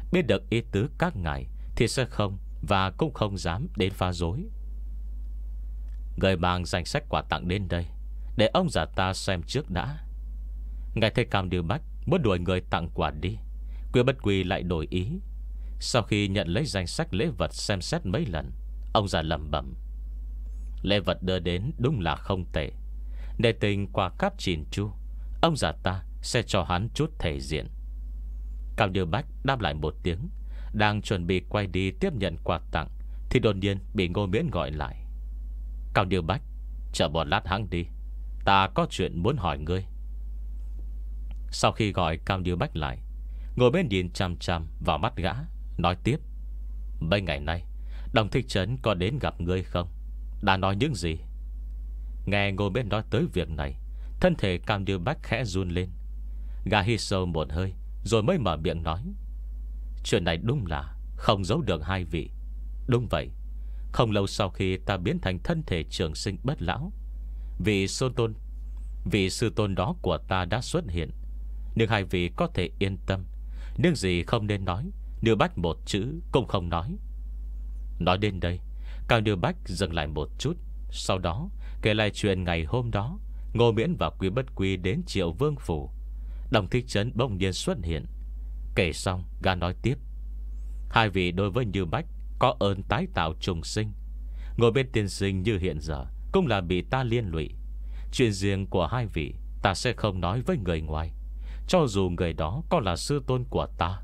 Speaker 1: biết được ý tứ các ngài thì sẽ không và cũng không dám đến phá rối. Người mang danh sách quà tặng đến đây, để ông già ta xem trước đã. Ngài thấy Cao Như Bách muốn đuổi người tặng quà đi, Quy Bất Quy lại đổi ý. Sau khi nhận lấy danh sách lễ vật xem xét mấy lần, ông già lẩm bẩm: lễ vật đưa đến đúng là không tệ. Để tình quà cáp chỉn chu, ông già ta sẽ cho hắn chút thể diện. Cao Như Bách đáp lại một tiếng, đang chuẩn bị quay đi tiếp nhận quà tặng, thì đột nhiên bị Ngô Miễn gọi lại. Cao Như Bách, chờ một lát hắn đi, ta có chuyện muốn hỏi ngươi. Sau khi gọi Cao Như Bách lại, Ngô Miễn nhìn chăm chăm vào mắt gã, nói tiếp: mấy ngày nay Đồng Thích Trấn có đến gặp ngươi không? Đã nói những gì? Nghe Ngô Miễn nói tới việc này, thân thể Cao Như Bách khẽ run lên. Gã hít sâu một hơi, rồi mới mở miệng nói: chuyện này đúng là không giấu được hai vị. Đúng vậy, không lâu sau khi ta biến thành thân thể trường sinh bất lão, Vị sư tôn Vị sư tôn đó của ta đã xuất hiện. Nhưng hai vị có thể yên tâm, nhưng gì không nên nói, Như Bách một chữ cũng không nói. Nói đến đây, Cao Như Bách dừng lại một chút, sau đó kể lại chuyện ngày hôm đó Ngô Miễn và Quy Bất Quy đến Triệu Vương Phủ. Đồng Thích Trấn bỗng nhiên xuất hiện. Kể xong, gã nói tiếp: hai vị đối với Như Bách có ơn tái tạo trùng sinh. Ngồi bên tiên sinh như hiện giờ cũng là bị ta liên lụy. Chuyện riêng của hai vị ta sẽ không nói với người ngoài, cho dù người đó có là sư tôn của ta.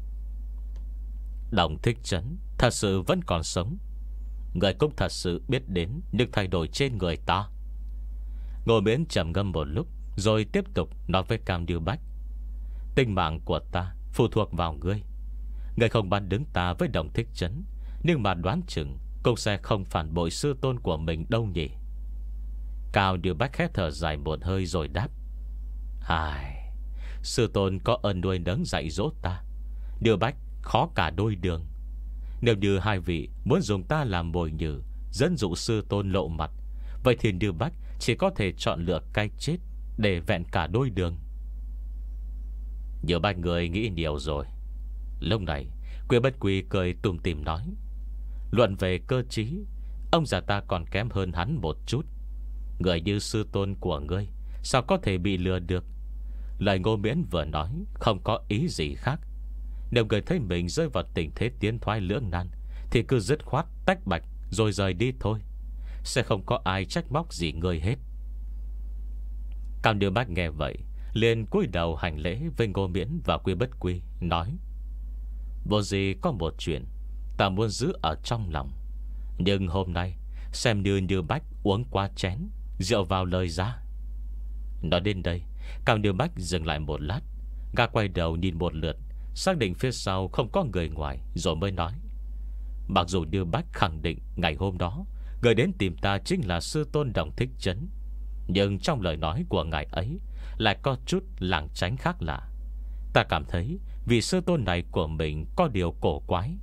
Speaker 1: Đồng Thích Trấn thật sự vẫn còn sống. Người cũng thật sự biết đến những thay đổi trên người ta. Ngô Miễn trầm ngâm một lúc, rồi tiếp tục nói với Cao Như Bách: tính mạng của ta phụ thuộc vào ngươi. Ngươi không bán đứng ta với Đồng Thích Trấn, nhưng mà đoán chừng cũng sẽ không phản bội sư tôn của mình đâu nhỉ. Cao Như Bách khẽ thở dài một hơi rồi đáp: ai, sư tôn có ơn nuôi nấng dạy dỗ ta, Như Bách khó cả đôi đường. Nếu như hai vị muốn dùng ta làm mồi nhử, dẫn dụ sư tôn lộ mặt, vậy thì Như Bách chỉ có thể chọn lựa cái chết để vẹn cả đôi đường. Nhiều bạch người nghĩ nhiều rồi. Lúc này Quy Bất Quy cười tùm tìm nói: luận về cơ trí, ông già ta còn kém hơn hắn một chút. Người như sư tôn của ngươi sao có thể bị lừa được? Lời Ngô Miễn vừa nói không có ý gì khác. Nếu người thấy mình rơi vào tình thế tiến thoái lưỡng nan, thì cứ dứt khoát tách bạch rồi rời đi thôi, sẽ không có ai trách móc gì ngươi hết. Cao Như Bách nghe vậy liền cúi đầu hành lễ với Ngô Miễn và Quy Bất Quy, nói: vô gì có một chuyện ta muốn giữ ở trong lòng, nhưng hôm nay xem như Như Bách uống qua chén, rượu vào lời ra. Nói đến đây, Cao Như Bách dừng lại một lát, gã quay đầu nhìn một lượt, xác định phía sau không có người ngoài, rồi mới nói: mặc dù Như Bách khẳng định ngày hôm đó người đến tìm ta chính là sư tôn Đồng Thích Trấn, nhưng trong lời nói của ngài ấy lại có chút lảng tránh khác lạ. Ta cảm thấy vị sư tôn này của mình có điều cổ quái.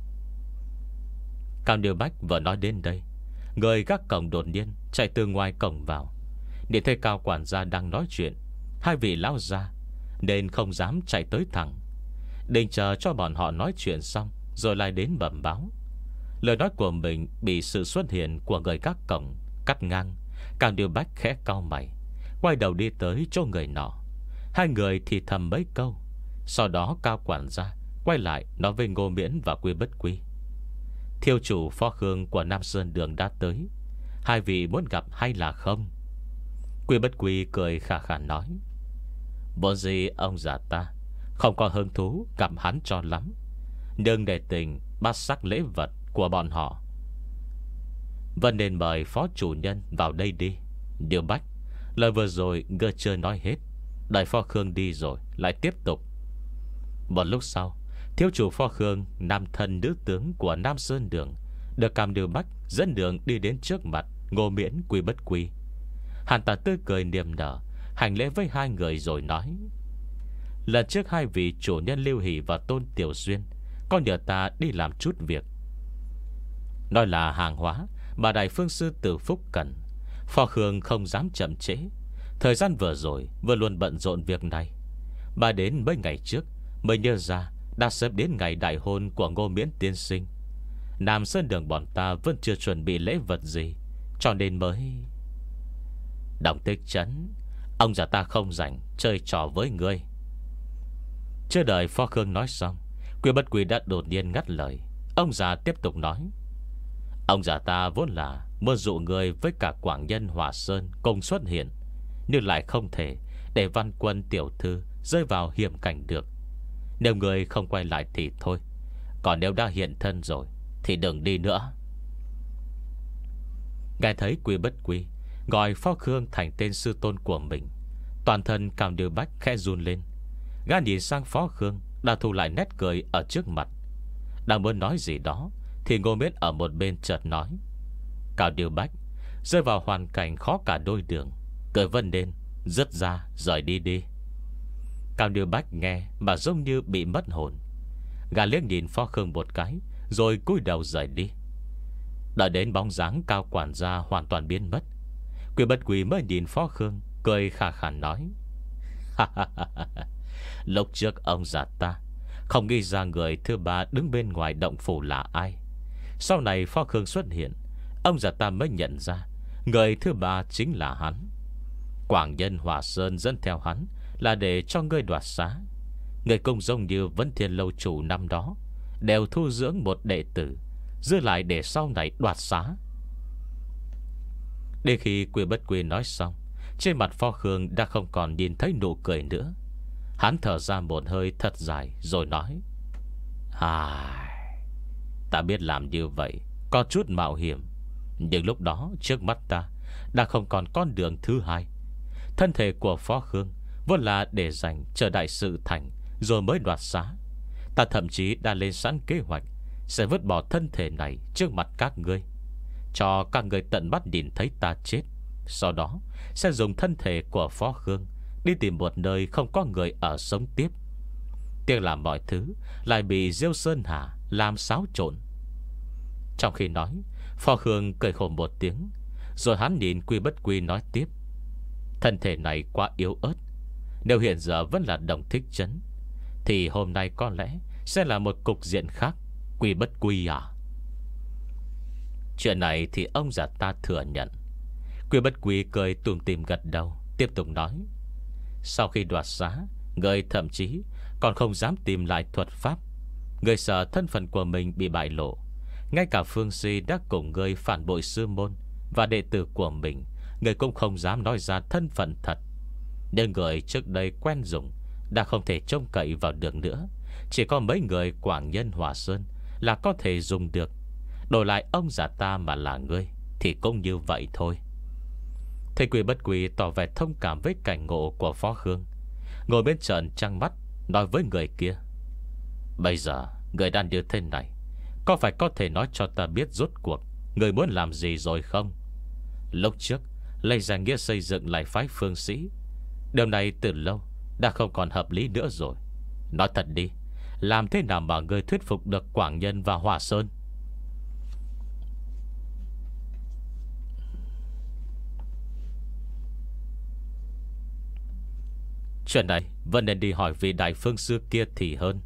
Speaker 1: Cao Như Bách vừa nói đến đây, người gác cổng đột nhiên chạy từ ngoài cổng vào. Để thấy Cao quản gia đang nói chuyện hai vị lão gia, nên không dám chạy tới thẳng, định chờ cho bọn họ nói chuyện xong rồi lại đến bẩm báo. Lời nói của mình bị sự xuất hiện của người gác cổng cắt ngang. Cao Như Bách khẽ cau mày, quay đầu đi tới chỗ người nọ. Hai người thì thầm mấy câu. Sau đó Cao quản gia quay lại nói với Ngô Miễn và Quy Bất Quy: thiếu chủ Phó Khương của Nam Sơn Đường đã tới, hai vị muốn gặp hay là không? Quy Bất Quy cười khà khà nói: vốn gì ông già ta không có hứng thú gặp hắn cho lắm, nhưng để tình bát sắc lễ vật của bọn họ, vẫn nên mời phó chủ nhân vào đây đi. Điều Bách, lời vừa rồi ngươi chưa nói hết, đợi Phó Khương đi rồi lại tiếp tục. Một lúc sau, thiếu chủ Phó Khương, nam thân nữ tướng của Nam Sơn Đường, được Cao Như Bách dẫn đường đi đến trước mặt Ngô Miễn, Quy Bất Quy. Hắn ta tươi cười niềm nở, hành lễ với hai người rồi nói: lần trước hai vị chủ nhân Lưu Hỷ và Tôn Tiểu Xuyên có nhờ ta đi làm chút việc, nói là hàng hóa mà Đại Phương Sư Tử Phúc cần. Phó Khương không dám chậm trễ, thời gian vừa rồi vừa luôn bận rộn việc này, mà đến mấy ngày trước mới nhớ ra đã sắp đến ngày đại hôn của Ngô Miễn tiên sinh. Nam Sơn Đường bọn ta vẫn chưa chuẩn bị lễ vật gì, cho nên mới... Đồng Tích Trấn, ông già ta không rảnh chơi trò với ngươi. Chưa đợi Phó Khương nói xong, Quy Bất Quy đã đột nhiên ngắt lời. Ông già tiếp tục nói: Ông già ta vốn là muốn dụ người với cả quảng nhân Hòa Sơn cùng xuất hiện, nhưng lại không thể để Văn Quân tiểu thư rơi vào hiểm cảnh được. Nếu người không quay lại thì thôi, còn nếu đã hiện thân rồi thì đừng đi nữa. Nghe thấy Quy Bất Quy gọi Phó Khương thành tên sư tôn của mình, toàn thân Cao Điều Bách khẽ run lên. Gã nhìn sang Phó Khương đã thu lại nét cười ở trước mặt. Đang muốn nói gì đó thì Ngô Miễn ở một bên chợt nói: Cao Điều Bách rơi vào hoàn cảnh khó cả đôi đường, cười vân lên, dứt ra rời đi đi. Cao Điều Bách nghe mà giống như bị mất hồn. Gã liếc nhìn Phó Khương một cái, rồi cúi đầu rời đi. Đợi đến bóng dáng Cao quản gia hoàn toàn biến mất, Quy Bất Quy mới nhìn Phó Khương, cười khà khà nói: Lúc trước ông già ta không nghĩ ra người thứ ba đứng bên ngoài động phủ là ai. Sau này Phó Khương xuất hiện, ông già ta mới nhận ra người thứ ba chính là hắn. Quảng nhân Hòa Sơn dẫn theo hắn là để cho ngươi đoạt xá. Người cũng giống như Vấn Thiên lâu chủ năm đó, đều thu dưỡng một đệ tử, giữ lại để sau này đoạt xá. Đến khi Quy Bất Quy nói xong, trên mặt Phó Khương đã không còn nhìn thấy nụ cười nữa. Hắn thở ra một hơi thật dài rồi nói: Hài, ta biết làm như vậy có chút mạo hiểm, nhưng lúc đó trước mắt ta đã không còn con đường thứ hai. Thân thể của Phó Khương vốn là để dành chờ đại sự thành rồi mới đoạt xá. Ta thậm chí đã lên sẵn kế hoạch sẽ vứt bỏ thân thể này trước mặt các ngươi, cho các ngươi tận mắt nhìn thấy ta chết. Sau đó sẽ dùng thân thể của Phó Khương đi tìm một nơi không có người ở sống tiếp. Tiếc là mọi thứ lại bị Diêu Sơn Hà làm xáo trộn. Trong khi nói, Phó Khương cười khổ một tiếng, rồi hắn nhìn Quy Bất Quy nói tiếp: Thân thể này quá yếu ớt, nếu hiện giờ vẫn là Đồng Thích Trấn thì hôm nay có lẽ sẽ là một cục diện khác. Quy Bất Quy à? Chuyện này thì ông già ta thừa nhận. Quy Bất Quy cười tùm tìm gật đầu, tiếp tục nói: Sau khi đoạt xá, người thậm chí còn không dám tìm lại thuật pháp. Người sợ thân phận của mình bị bại lộ. Ngay cả Phương Si đã cùng người phản bội sư môn và đệ tử của mình, người cũng không dám nói ra thân phận thật. Nhưng người trước đây quen dùng đã không thể trông cậy vào được nữa. Chỉ có mấy người Quảng nhân Hòa Sơn là có thể dùng được. Đổi lại ông già ta mà là ngươi thì cũng như vậy thôi. Thầy Quy Bất Quy tỏ vẻ thông cảm với cảnh ngộ của Phó Khương, ngồi bên trợn trăng mắt nói với người kia: Bây giờ người đang như thế này, có phải có thể nói cho ta biết rốt cuộc người muốn làm gì rồi không? Lúc trước lấy danh nghĩa xây dựng lại phái Phương Sĩ, điều này từ lâu đã không còn hợp lý nữa rồi. Nói thật đi, làm thế nào mà người thuyết phục được Quảng Nhân và Hòa Sơn? Chuyện này vẫn nên đi hỏi vị đại phương sư kia thì hơn.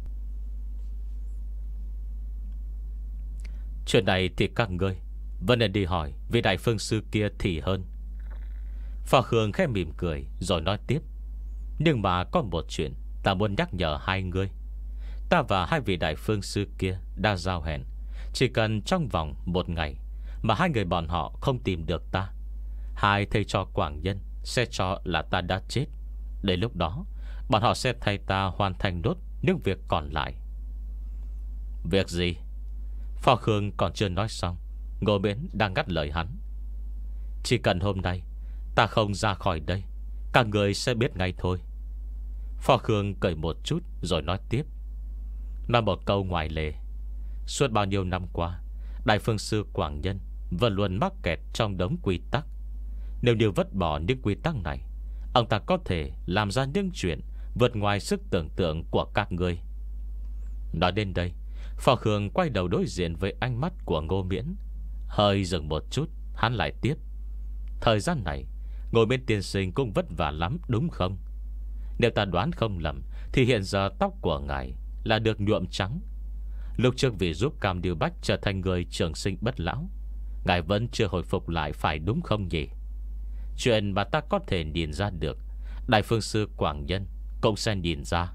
Speaker 1: Chuyện này thì các ngươi vẫn nên đi hỏi vị đại phương sư kia thì hơn. Phò Khương khẽ mỉm cười rồi nói tiếp: Nhưng mà có một chuyện ta muốn nhắc nhở hai người. Ta và hai vị đại phương sư kia đã giao hẹn, chỉ cần trong vòng một ngày mà hai người bọn họ không tìm được ta, hai thầy trò Quảng Nhân sẽ cho là ta đã chết. Đến lúc đó bọn họ sẽ thay ta hoàn thành nốt những việc còn lại. Việc gì? Phò Khương còn chưa nói xong, Ngô Miễn đang ngắt lời hắn: Chỉ cần hôm nay ta không ra khỏi đây, các người sẽ biết ngay thôi. Phò Khương cười một chút rồi nói tiếp: Nói một câu ngoài lề, suốt bao nhiêu năm qua, đại phương sư Quảng Nhân vẫn luôn mắc kẹt trong đống quy tắc. Nếu như vứt bỏ những quy tắc này, ông ta có thể làm ra những chuyện vượt ngoài sức tưởng tượng của các ngươi. Nói đến đây, Phò Khương quay đầu đối diện với ánh mắt của Ngô Miễn. Hơi dừng một chút, hắn lại tiếp: Thời gian này Ngô Miễn tiên sinh cũng vất vả lắm đúng không? Nếu ta đoán không lầm thì hiện giờ tóc của ngài là được nhuộm trắng. Lúc trước vì giúp Cam Điêu Bách trở thành người trường sinh bất lão, ngài vẫn chưa hồi phục lại, phải đúng không nhỉ? Chuyện mà ta có thể nhìn ra được, Đại Phương Sư Quảng Nhân cũng sẽ nhìn ra.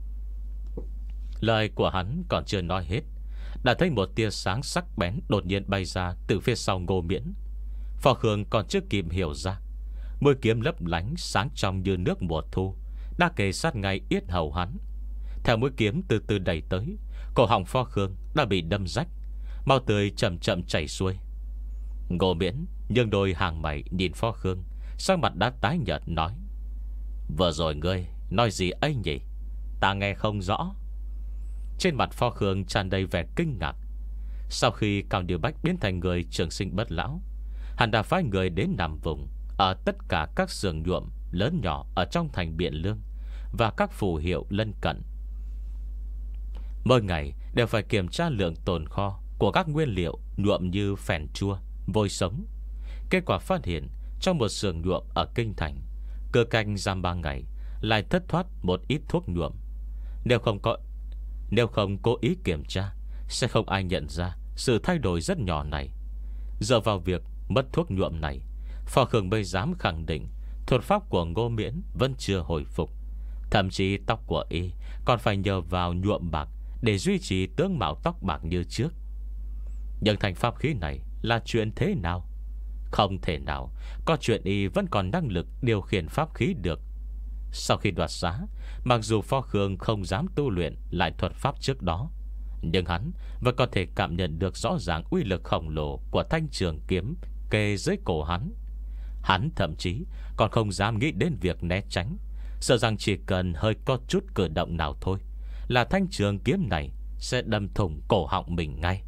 Speaker 1: Lời của hắn còn chưa nói hết, đã thấy một tia sáng sắc bén đột nhiên bay ra từ phía sau Ngô Miễn. Phò Khương còn chưa kịp hiểu ra, mũi kiếm lấp lánh sáng trong như nước mùa thu đã kề sát ngay yết hầu hắn. Theo mũi kiếm từ từ đẩy tới, cổ họng Phò Khương đã bị đâm rách, máu tươi chậm chậm chảy xuôi. Ngô Miễn nhưng đôi hàng mày nhìn Phò Khương, sắc mặt đã tái nhợt nói: "Vừa rồi ngươi nói gì ấy nhỉ? Ta nghe không rõ." Trên mặt Phò Khương tràn đầy vẻ kinh ngạc. Sau khi Cao Điêu Bách biến thành người trường sinh bất lão, hắn đã phái người đến nằm vùng ở tất cả các xưởng nhuộm lớn nhỏ ở trong thành Biện Lương và các phù hiệu lân cận. Mỗi ngày đều phải kiểm tra lượng tồn kho của các nguyên liệu nhuộm như phèn chua, vôi sống. Kết quả phát hiện trong một xưởng nhuộm ở Kinh Thành, cơ canh giam ba ngày lại thất thoát một ít thuốc nhuộm. Nếu không có Nếu không cố ý kiểm tra, sẽ không ai nhận ra sự thay đổi rất nhỏ này. Giờ vào việc mất thuốc nhuộm này, Phò Khương mới dám khẳng định thuật pháp của Ngô Miễn vẫn chưa hồi phục. Thậm chí tóc của y còn phải nhờ vào nhuộm bạc để duy trì tướng mạo tóc bạc như trước. Nhưng thành pháp khí này là chuyện thế nào? Không thể nào có chuyện y vẫn còn năng lực điều khiển pháp khí được. Sau khi đoạt giá, mặc dù Phò Khương không dám tu luyện lại thuật pháp trước đó, nhưng hắn vẫn có thể cảm nhận được rõ ràng uy lực khổng lồ của thanh trường kiếm kề dưới cổ hắn. Hắn thậm chí còn không dám nghĩ đến việc né tránh, sợ rằng chỉ cần hơi có chút cử động nào thôi là thanh trường kiếm này sẽ đâm thủng cổ họng mình ngay.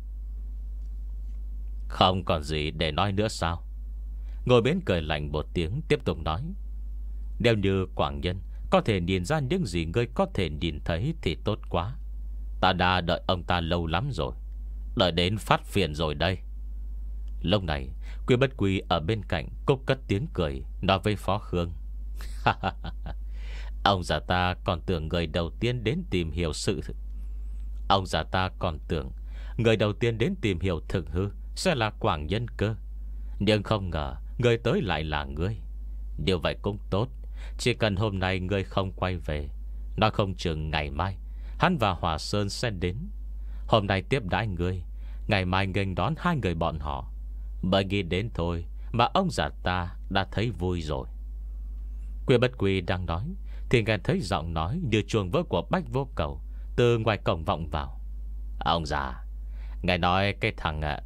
Speaker 1: Không còn gì để nói nữa sao? Ngồi bên cười lạnh một tiếng, tiếp tục nói: "Nếu như Quảng Nhân có thể nhìn ra những gì ngươi có thể nhìn thấy thì tốt quá. Ta đã đợi ông ta lâu lắm rồi, đợi đến phát phiền rồi đây." Lúc này Quy Bất Quy ở bên cạnh cốc cất tiếng cười, nói với Phó Khương: Ông già ta còn tưởng người đầu tiên đến tìm hiểu sự Ông già ta còn tưởng người đầu tiên đến tìm hiểu thực hư sẽ là Quảng Nhân cơ. Nhưng không ngờ người tới lại là ngươi. Điều vậy cũng tốt, chỉ cần hôm nay ngươi không quay về, nói không chừng ngày mai hắn và Hòa Sơn sẽ đến. Hôm nay tiếp đãi ngươi, ngày mai nghênh đón hai người bọn họ. Bởi nghĩ đến thôi mà ông già ta đã thấy vui rồi. Quy Bất Quy đang nói thì nghe thấy giọng nói như chuông vỡ của Bách Vô Cầu từ ngoài cổng vọng vào: "Ông già, ngài nói cái thằng à,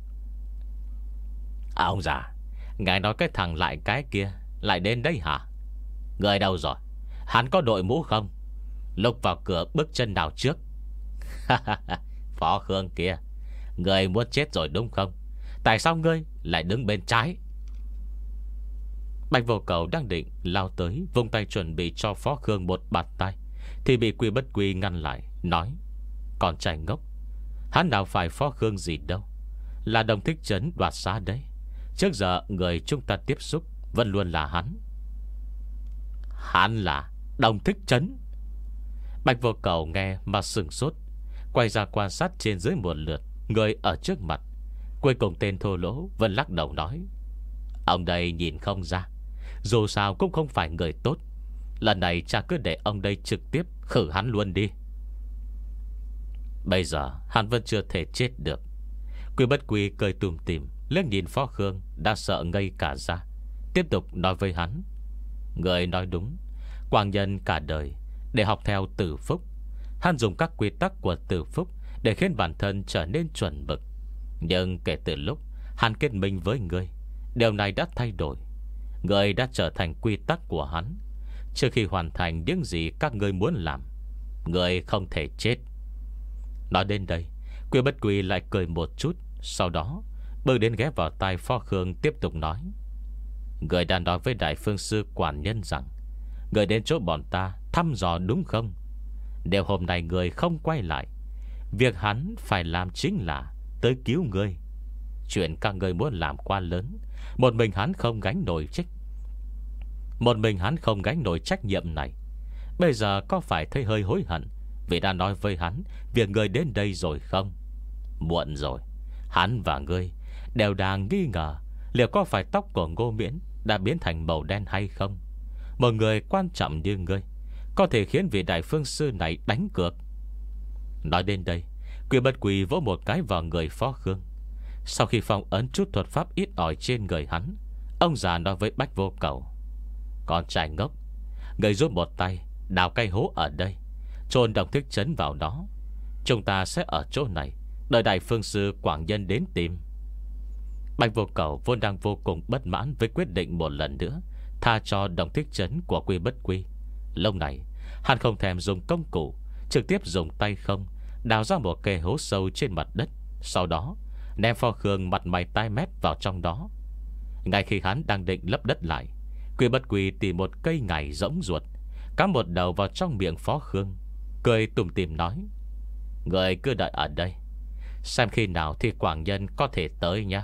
Speaker 1: Ông già, ngài nói cái thằng lại cái kia lại đến đây hả? Người đâu rồi? Hắn có đội mũ không? Lúc vào cửa bước chân nào trước?" "Phó Khương kia, người muốn chết rồi đúng không? Tại sao ngươi lại đứng bên trái?" Bạch Vô Cầu đang định lao tới vung tay chuẩn bị cho Phó Khương một bạt tay, thì bị Quy Bất Quy ngăn lại, nói: "Còn trai ngốc, hắn nào phải Phó Khương gì đâu, là Đồng Thích Trấn đoạt xá đấy. Trước giờ người chúng ta tiếp xúc vẫn luôn là hắn." "Hắn là Đồng Thích Trấn?" Bạch Vô Cầu nghe mà sừng sốt, quay ra quan sát trên dưới một lượt người ở trước mặt. Cuối cùng tên thô lỗ vẫn lắc đầu nói: "Ông đây nhìn không ra, dù sao cũng không phải người tốt. Lần này cha cứ để ông đây trực tiếp khử hắn luôn đi." Bây giờ hắn vẫn chưa thể chết được. Quy Bất Quy cười tùm tìm, liếc nhìn Phó Khương đã sợ ngây cả ra, tiếp tục nói với hắn: "Người nói đúng, Quảng Nhân cả đời để học theo Tử Phúc. Hắn dùng các quy tắc của Tử Phúc để khiến bản thân trở nên chuẩn mực. Nhưng kể từ lúc hắn kết minh với ngươi, điều này đã thay đổi. Ngươi đã trở thành quy tắc của hắn. Trước khi hoàn thành những gì các ngươi muốn làm, ngươi không thể chết." Nói đến đây, Quy Bất Quy lại cười một chút, sau đó bước đến ghé vào tai Phó Khương, tiếp tục nói: "Ngươi đã nói với Đại Phương Sư Quản Nhân rằng ngươi đến chỗ bọn ta thăm dò đúng không? Nếu hôm nay ngươi không quay lại, việc hắn phải làm chính là tới cứu ngươi. Chuyện các ngươi muốn làm quá lớn, Một mình hắn không gánh nổi trách Một mình hắn không gánh nổi trách nhiệm này. Bây giờ có phải thấy hơi hối hận Vì đã nói với hắn việc người đến đây rồi không? Muộn rồi. Hắn và ngươi đều đang nghi ngờ liệu có phải tóc của Ngô Miễn đã biến thành màu đen hay không. Một người quan trọng như ngươi có thể khiến vị đại phương sư này đánh cược. Nói đến đây, Quy Bất Quy vỗ một cái vào người Phó Khương. Sau khi phong ấn chút thuật pháp ít ỏi trên người hắn, ông già nói với Bách Vô Cầu: Con trai ngốc, người giúp một tay đào cây hố ở đây, chôn Đồng Thích Trấn vào đó. Chúng ta sẽ ở chỗ này đợi đại phương sư Quảng Nhân đến tìm. Bạch Vô Cầu vốn đang vô cùng bất mãn với quyết định một lần nữa tha cho Đồng Thích Trấn của Quy Bất Quy. Lúc này hắn không thèm dùng công cụ, trực tiếp dùng tay không đào ra một khe hố sâu trên mặt đất. Sau đó ném Phó Khương mặt mày tai mét vào trong đó. Ngay khi hắn đang định lấp đất lại, Quy Bất Quy tìm một cây ngải rỗng ruột, cắm một đầu vào trong miệng Phó Khương, cười tủm tỉm nói: Người cứ đợi ở đây, xem khi nào thì Quảng Nhân có thể tới nhé.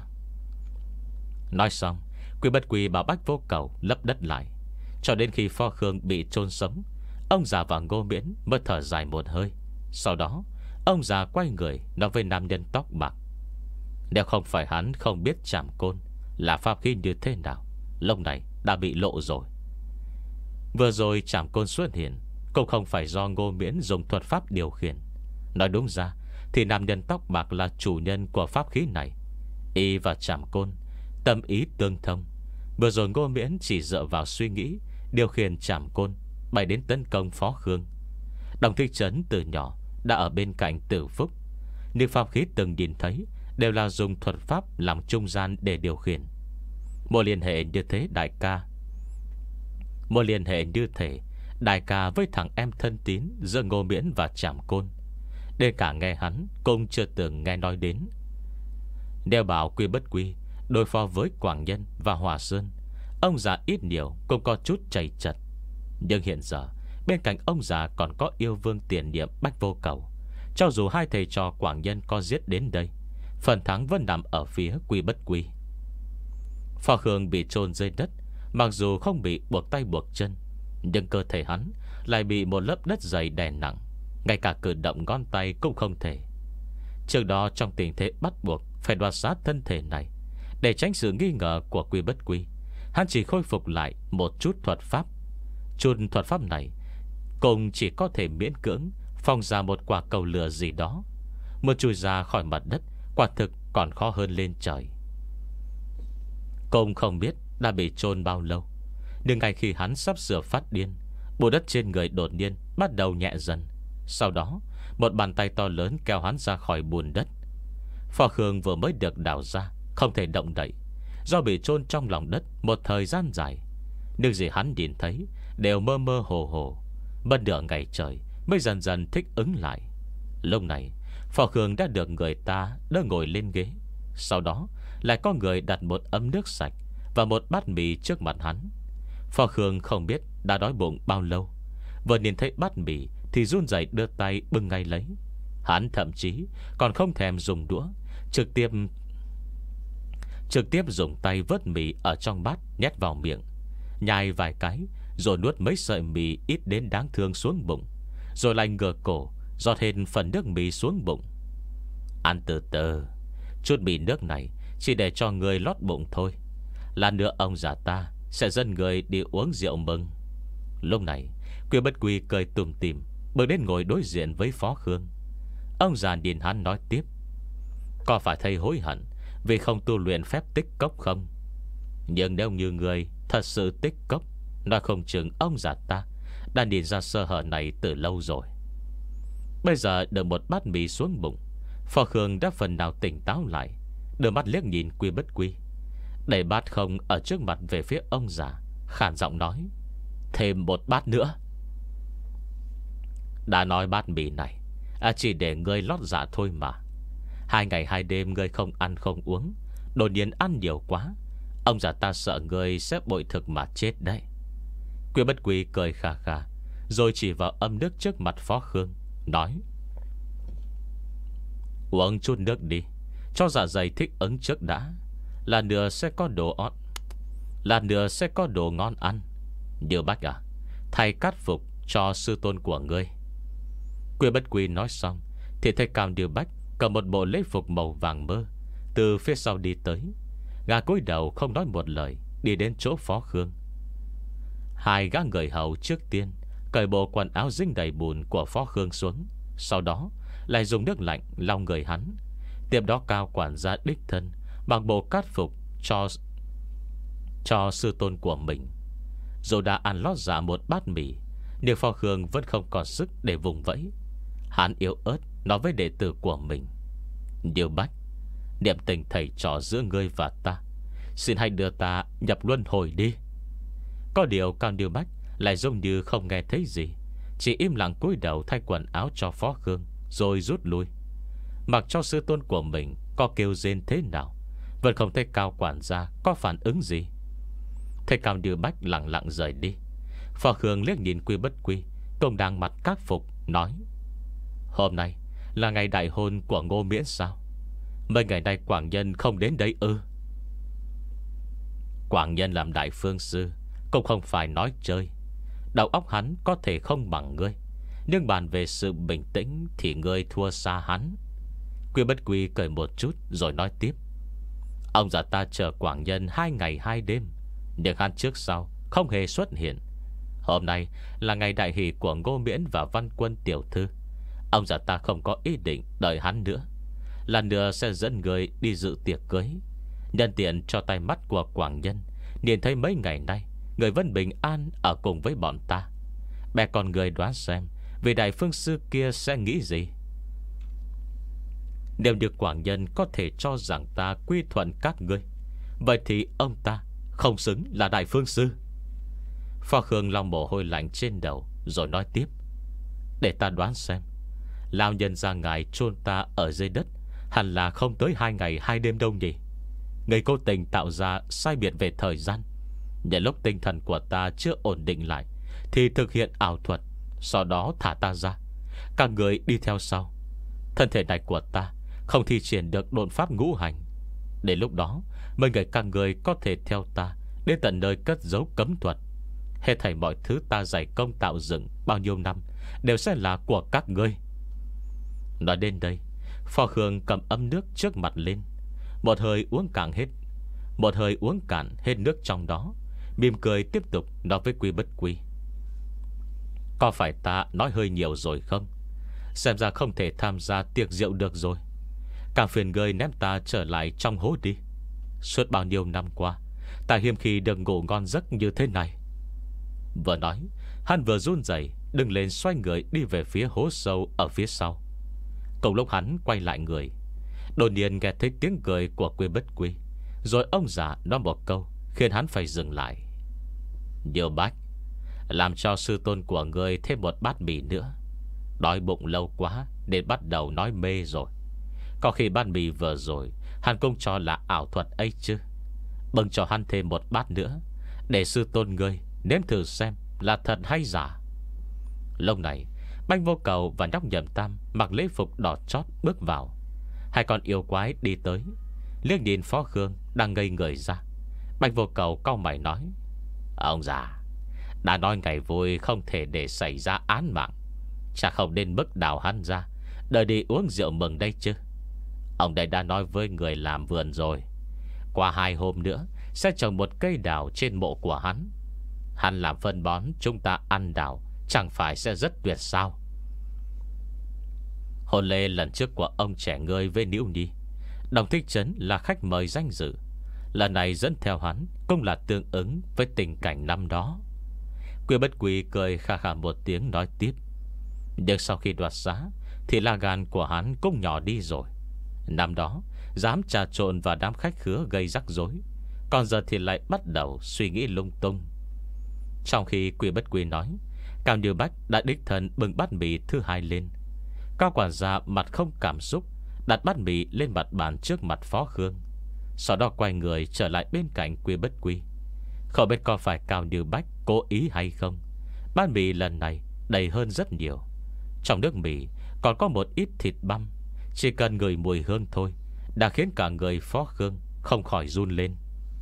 Speaker 1: Nói xong, Quy Bất Quy bảo Bách Vô Cầu lấp đất lại. Cho đến khi Phó Khương bị chôn sống, ông già và Ngô Miễn mới thở dài một hơi. Sau đó ông già quay người nói với nam nhân tóc bạc: Nếu không phải hắn không biết Trảm Côn là pháp khí như thế nào, lúc này đã bị lộ rồi. Vừa rồi Trảm Côn xuất hiện cũng không phải do Ngô Miễn dùng thuật pháp điều khiển. Nói đúng ra thì nam nhân tóc bạc là chủ nhân của pháp khí này. Y và Trảm Côn tâm ý tương thông. Vừa rồi Ngô Miễn chỉ dựa vào suy nghĩ điều khiển Trảm Côn bay đến tấn công Phó Khương. Đồng Thích Trấn từ nhỏ đã ở bên cạnh Tử Phúc, nhưng pháp khí từng nhìn thấy đều là dùng thuật pháp làm trung gian để điều khiển. Một liên hệ như thế đại ca Một liên hệ như thế đại ca với thằng em thân tín giữa Ngô Miễn và Trảm Côn, đến cả nghe hắn cũng chưa từng nghe nói đến. Nếu bảo Quy Bất Quy đối phó với Quảng Nhân và Hòa Sơn, ông già ít nhiều cũng có chút chầy chật. Nhưng hiện giờ bên cạnh ông già còn có yêu vương tiền nhiệm Bách Vô Cầu. Cho dù hai thầy trò Quảng Nhân có giết đến đây, phần thắng vẫn nằm ở phía Quy Bất Quy. Phó Khương bị chôn dưới đất, mặc dù không bị buộc tay buộc chân, nhưng cơ thể hắn lại bị một lớp đất dày đè nặng, ngay cả cử động ngón tay cũng không thể. Trước đó trong tình thế bắt buộc phải đoạt xá thân thể này, để tránh sự nghi ngờ của Quy Bất Quy, hắn chỉ khôi phục lại một chút thuật pháp. Chút thuật pháp này cùng chỉ có thể miễn cưỡng phong ra một quả cầu lửa gì đó. Muốn chui ra khỏi mặt đất quả thực còn khó hơn lên trời. Cùng không biết đã bị chôn bao lâu, nhưng ngay khi hắn sắp sửa phát điên, bùn đất trên người đột nhiên bắt đầu nhẹ dần. Sau đó một bàn tay to lớn kéo hắn ra khỏi bùn đất. Phó Khương vừa mới được đào ra, không thể động đậy, do bị chôn trong lòng đất một thời gian dài. Nhưng gì hắn nhìn thấy đều mơ mơ hồ hồ. Mất nửa ngày trời mới dần dần thích ứng lại. Lúc này Phó Khương đã được người ta đỡ ngồi lên ghế. Sau đó lại có người đặt một ấm nước sạch và một bát mì trước mặt hắn. Phó Khương không biết đã đói bụng bao lâu, vừa nhìn thấy bát mì thì run rẩy đưa tay bưng ngay lấy. Hắn thậm chí còn không thèm dùng đũa, Trực tiếp Trực tiếp dùng tay vớt mì ở trong bát nhét vào miệng, nhai vài cái rồi nuốt mấy sợi mì ít đến đáng thương xuống bụng, rồi lại ngửa cổ rót thêm phần nước mì xuống bụng. Ăn từ từ, chút mì nước này chỉ để cho người lót bụng thôi. Là nữa ông già ta sẽ dẫn người đi uống rượu mừng. Lúc này Quy Bất Quy cười tủm tỉm bước đến ngồi đối diện với Phó Khương. Ông già nhìn hắn nói tiếp: Có phải thầy hối hận vì không tu luyện phép tích cốc không? Nhưng nếu như người thật sự tích cốc, nói không chừng ông già ta đã nhìn ra sơ hở này từ lâu rồi. Bây giờ được một bát mì xuống bụng, Phó Khương đã phần nào tỉnh táo lại, đưa mắt liếc nhìn Quy Bất Quy, đẩy bát không ở trước mặt về phía ông già, khàn giọng nói: Thêm một bát nữa. Đã nói bát mì này à, chỉ để ngươi lót dạ thôi mà. Hai ngày hai đêm ngươi không ăn không uống, đột nhiên ăn nhiều quá, ông già ta sợ ngươi sẽ bội thực mà chết đấy. Quy Bất Quy cười khà khà, rồi chỉ vào ấm nước trước mặt Phó Khương, nói: Uống chút nước đi, cho dạ dày thích ứng trước đã. Là nữa sẽ có đồ on Là nữa sẽ có đồ ngon ăn. Như Bách à, thay cát phục cho sư tôn của ngươi. Quy Bất Quy nói xong thì thấy Cao Điều Bách cầm một bộ lễ phục màu vàng mơ từ phía sau đi tới. Gã cúi đầu không nói một lời, đi đến chỗ Phó Khương. Hai gã người hầu trước tiên cởi bộ quần áo dính đầy bùn của Phó Khương xuống, sau đó lại dùng nước lạnh lau người hắn. Tiếp đó Cao quản gia đích thân bằng bộ cát phục cho cho sư tôn của mình. Dù đã ăn lót dạ một bát mì, nhưng Phó Khương vẫn không còn sức để vùng vẫy. Hắn yếu ớt nói với đệ tử của mình: Điều Bách, niệm tình thầy trò giữa ngươi và ta, xin hãy đưa ta nhập luân hồi đi. Có điều Cao Điều Bách lại giống như không nghe thấy gì, chỉ im lặng cúi đầu thay quần áo cho Phó Khương, rồi rút lui. Mặc cho sư tôn của mình có kêu rên thế nào, vẫn không thấy Cao quản gia có phản ứng gì. Thấy Cao Điều Bách lặng lặng rời đi, Phó Khương liếc nhìn Quy Bất Quy cùng đang mặt các phục, nói: Hôm nay là ngày đại hôn của Ngô Miễn sao? Mấy ngày nay Quảng Nhân không đến đây ư? Quảng Nhân làm đại phương sư cũng không phải nói chơi. Đầu óc hắn có thể không bằng ngươi, nhưng bàn về sự bình tĩnh thì ngươi thua xa hắn. Quy Bất Quy cười một chút rồi nói tiếp: Ông già ta chờ Quảng Nhân hai ngày hai đêm, nhưng hắn trước sau không hề xuất hiện. Hôm nay là ngày đại hỷ của Ngô Miễn và Văn Quân tiểu thư. Ông già ta không có ý định đợi hắn nữa, lần nữa sẽ dẫn người đi dự tiệc cưới, nhân tiện cho tay mắt của Quảng Nhân nhìn thấy mấy ngày nay người vẫn bình an ở cùng với bọn ta. Bè con người đoán xem vị đại phương sư kia sẽ nghĩ gì. Nếu như Quảng Nhân có thể cho rằng ta quy thuận các ngươi, vậy thì ông ta không xứng là đại phương sư. Phó Khương lau mồ hôi lạnh trên đầu rồi nói tiếp: Để ta đoán xem, lão nhân gia ngài chôn ta ở dưới đất hẳn là không tới hai ngày hai đêm đâu nhỉ? Người cố tình tạo ra sai biệt về thời gian, để lúc tinh thần của ta chưa ổn định lại thì thực hiện ảo thuật, sau đó thả ta ra. Các người đi theo sau. Thân thể này của ta không thi triển được độn pháp ngũ hành. Đến lúc đó mấy người các người có thể theo ta đến tận nơi cất giấu cấm thuật. Hết thảy mọi thứ ta dày công tạo dựng bao nhiêu năm đều sẽ là của các ngươi. Nói đến đây, Phó Khương cầm ấm nước trước mặt lên, một hơi uống cạn hết Một hơi uống cạn hết nước trong đó, mỉm cười tiếp tục nói với Quy Bất Quy: Có phải ta nói hơi nhiều rồi không? Xem ra không thể tham gia tiệc rượu được rồi. Càng phiền ngươi ném ta trở lại trong hố đi. Suốt bao nhiêu năm qua, ta hiếm khi được ngủ ngon giấc như thế này. Vừa nói, hắn vừa run rẩy đứng lên, xoay người đi về phía hố sâu ở phía sau. Cùng lúc hắn quay lại người, đột nhiên nghe thấy tiếng cười của Quy Bất Quy, rồi ông già nói một câu khiến hắn phải dừng lại: Điều Bách, làm cho sư tôn của ngươi thêm một bát mì nữa. Đói bụng lâu quá nên bắt đầu nói mê rồi. Có khi bát mì vừa rồi hắn cũng cho là ảo thuật ấy chứ. Bưng cho hắn thêm một bát nữa, để sư tôn ngươi nếm thử xem là thật hay giả. Lúc này Banh Vô Cầu và nhóc Nhậm Tam mặc lễ phục đỏ chót bước vào. Hai con yêu quái đi tới, liếc nhìn Phó Khương đang ngây người ra. Banh Vô Cầu cau mày nói: Ông già, đã nói ngày vui không thể để xảy ra án mạng, chả không nên bức đào hắn ra đợi đi uống rượu mừng đây chứ. Ông đây đã nói với người làm vườn rồi, qua hai hôm nữa sẽ trồng một cây đào trên mộ của hắn. Hắn làm phân bón, chúng ta ăn đào chẳng phải sẽ rất tuyệt sao? Hôn lễ lần trước của ông trẻ ngươi với Niễu Nhi, Đồng Thích Trấn là khách mời danh dự. Lần này dẫn theo hắn cũng là tương ứng với tình cảnh năm đó. Quy Bất Quy cười khà khà một tiếng nói tiếp: Nhưng sau khi đoạt giá thì là gan của hắn cũng nhỏ đi rồi. Năm đó dám trà trộn vào đám khách khứa gây rắc rối, còn giờ thì lại bắt đầu suy nghĩ lung tung. Trong khi Quy Bất Quy nói, Cao Như Bách đã đích thân bưng bát mì thứ hai lên. Cao quản gia mặt không cảm xúc đặt bát mì lên mặt bàn trước mặt Phó Khương, sau đó quay người trở lại bên cạnh Quy Bất Quy. Không biết có phải Cao Như Bách cố ý hay không, bát mì lần này đầy hơn rất nhiều. Trong nước mì còn có một ít thịt băm, chỉ cần ngửi mùi hương thôi đã khiến cả người Phó Khương không khỏi run lên.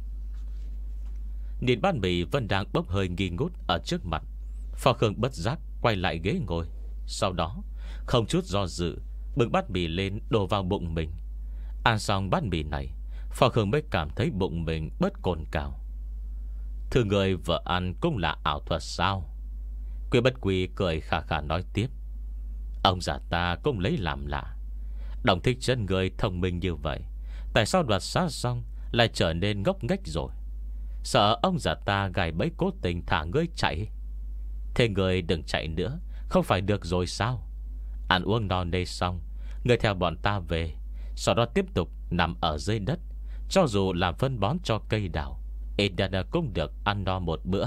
Speaker 1: Nhìn bát mì vẫn đang bốc hơi nghi ngút ở trước mặt, Phó Khương bất giác quay lại ghế ngồi. Sau đó Không chút do dự, bưng bát mì lên đổ vào bụng mình. Ăn xong bát mì này, Phò Khương mới cảm thấy bụng mình bớt cồn cào. Thưa người, vợ ăn cũng là ảo thuật sao? Quy Bất Quy cười khà khà nói tiếp. Ông già ta cũng lấy làm lạ. Đồng Thích Trấn người thông minh như vậy, tại sao đoạt xá xong lại trở nên ngốc nghếch rồi? Sợ ông già ta gài bẫy cố tình thả ngươi chạy. Thế người đừng chạy nữa, không phải được rồi sao? Ăn uống no nê xong, người theo bọn ta về, sau đó tiếp tục nằm ở dưới đất. Cho dù làm phân bón cho cây đào, ít nhất cũng được ăn no một bữa.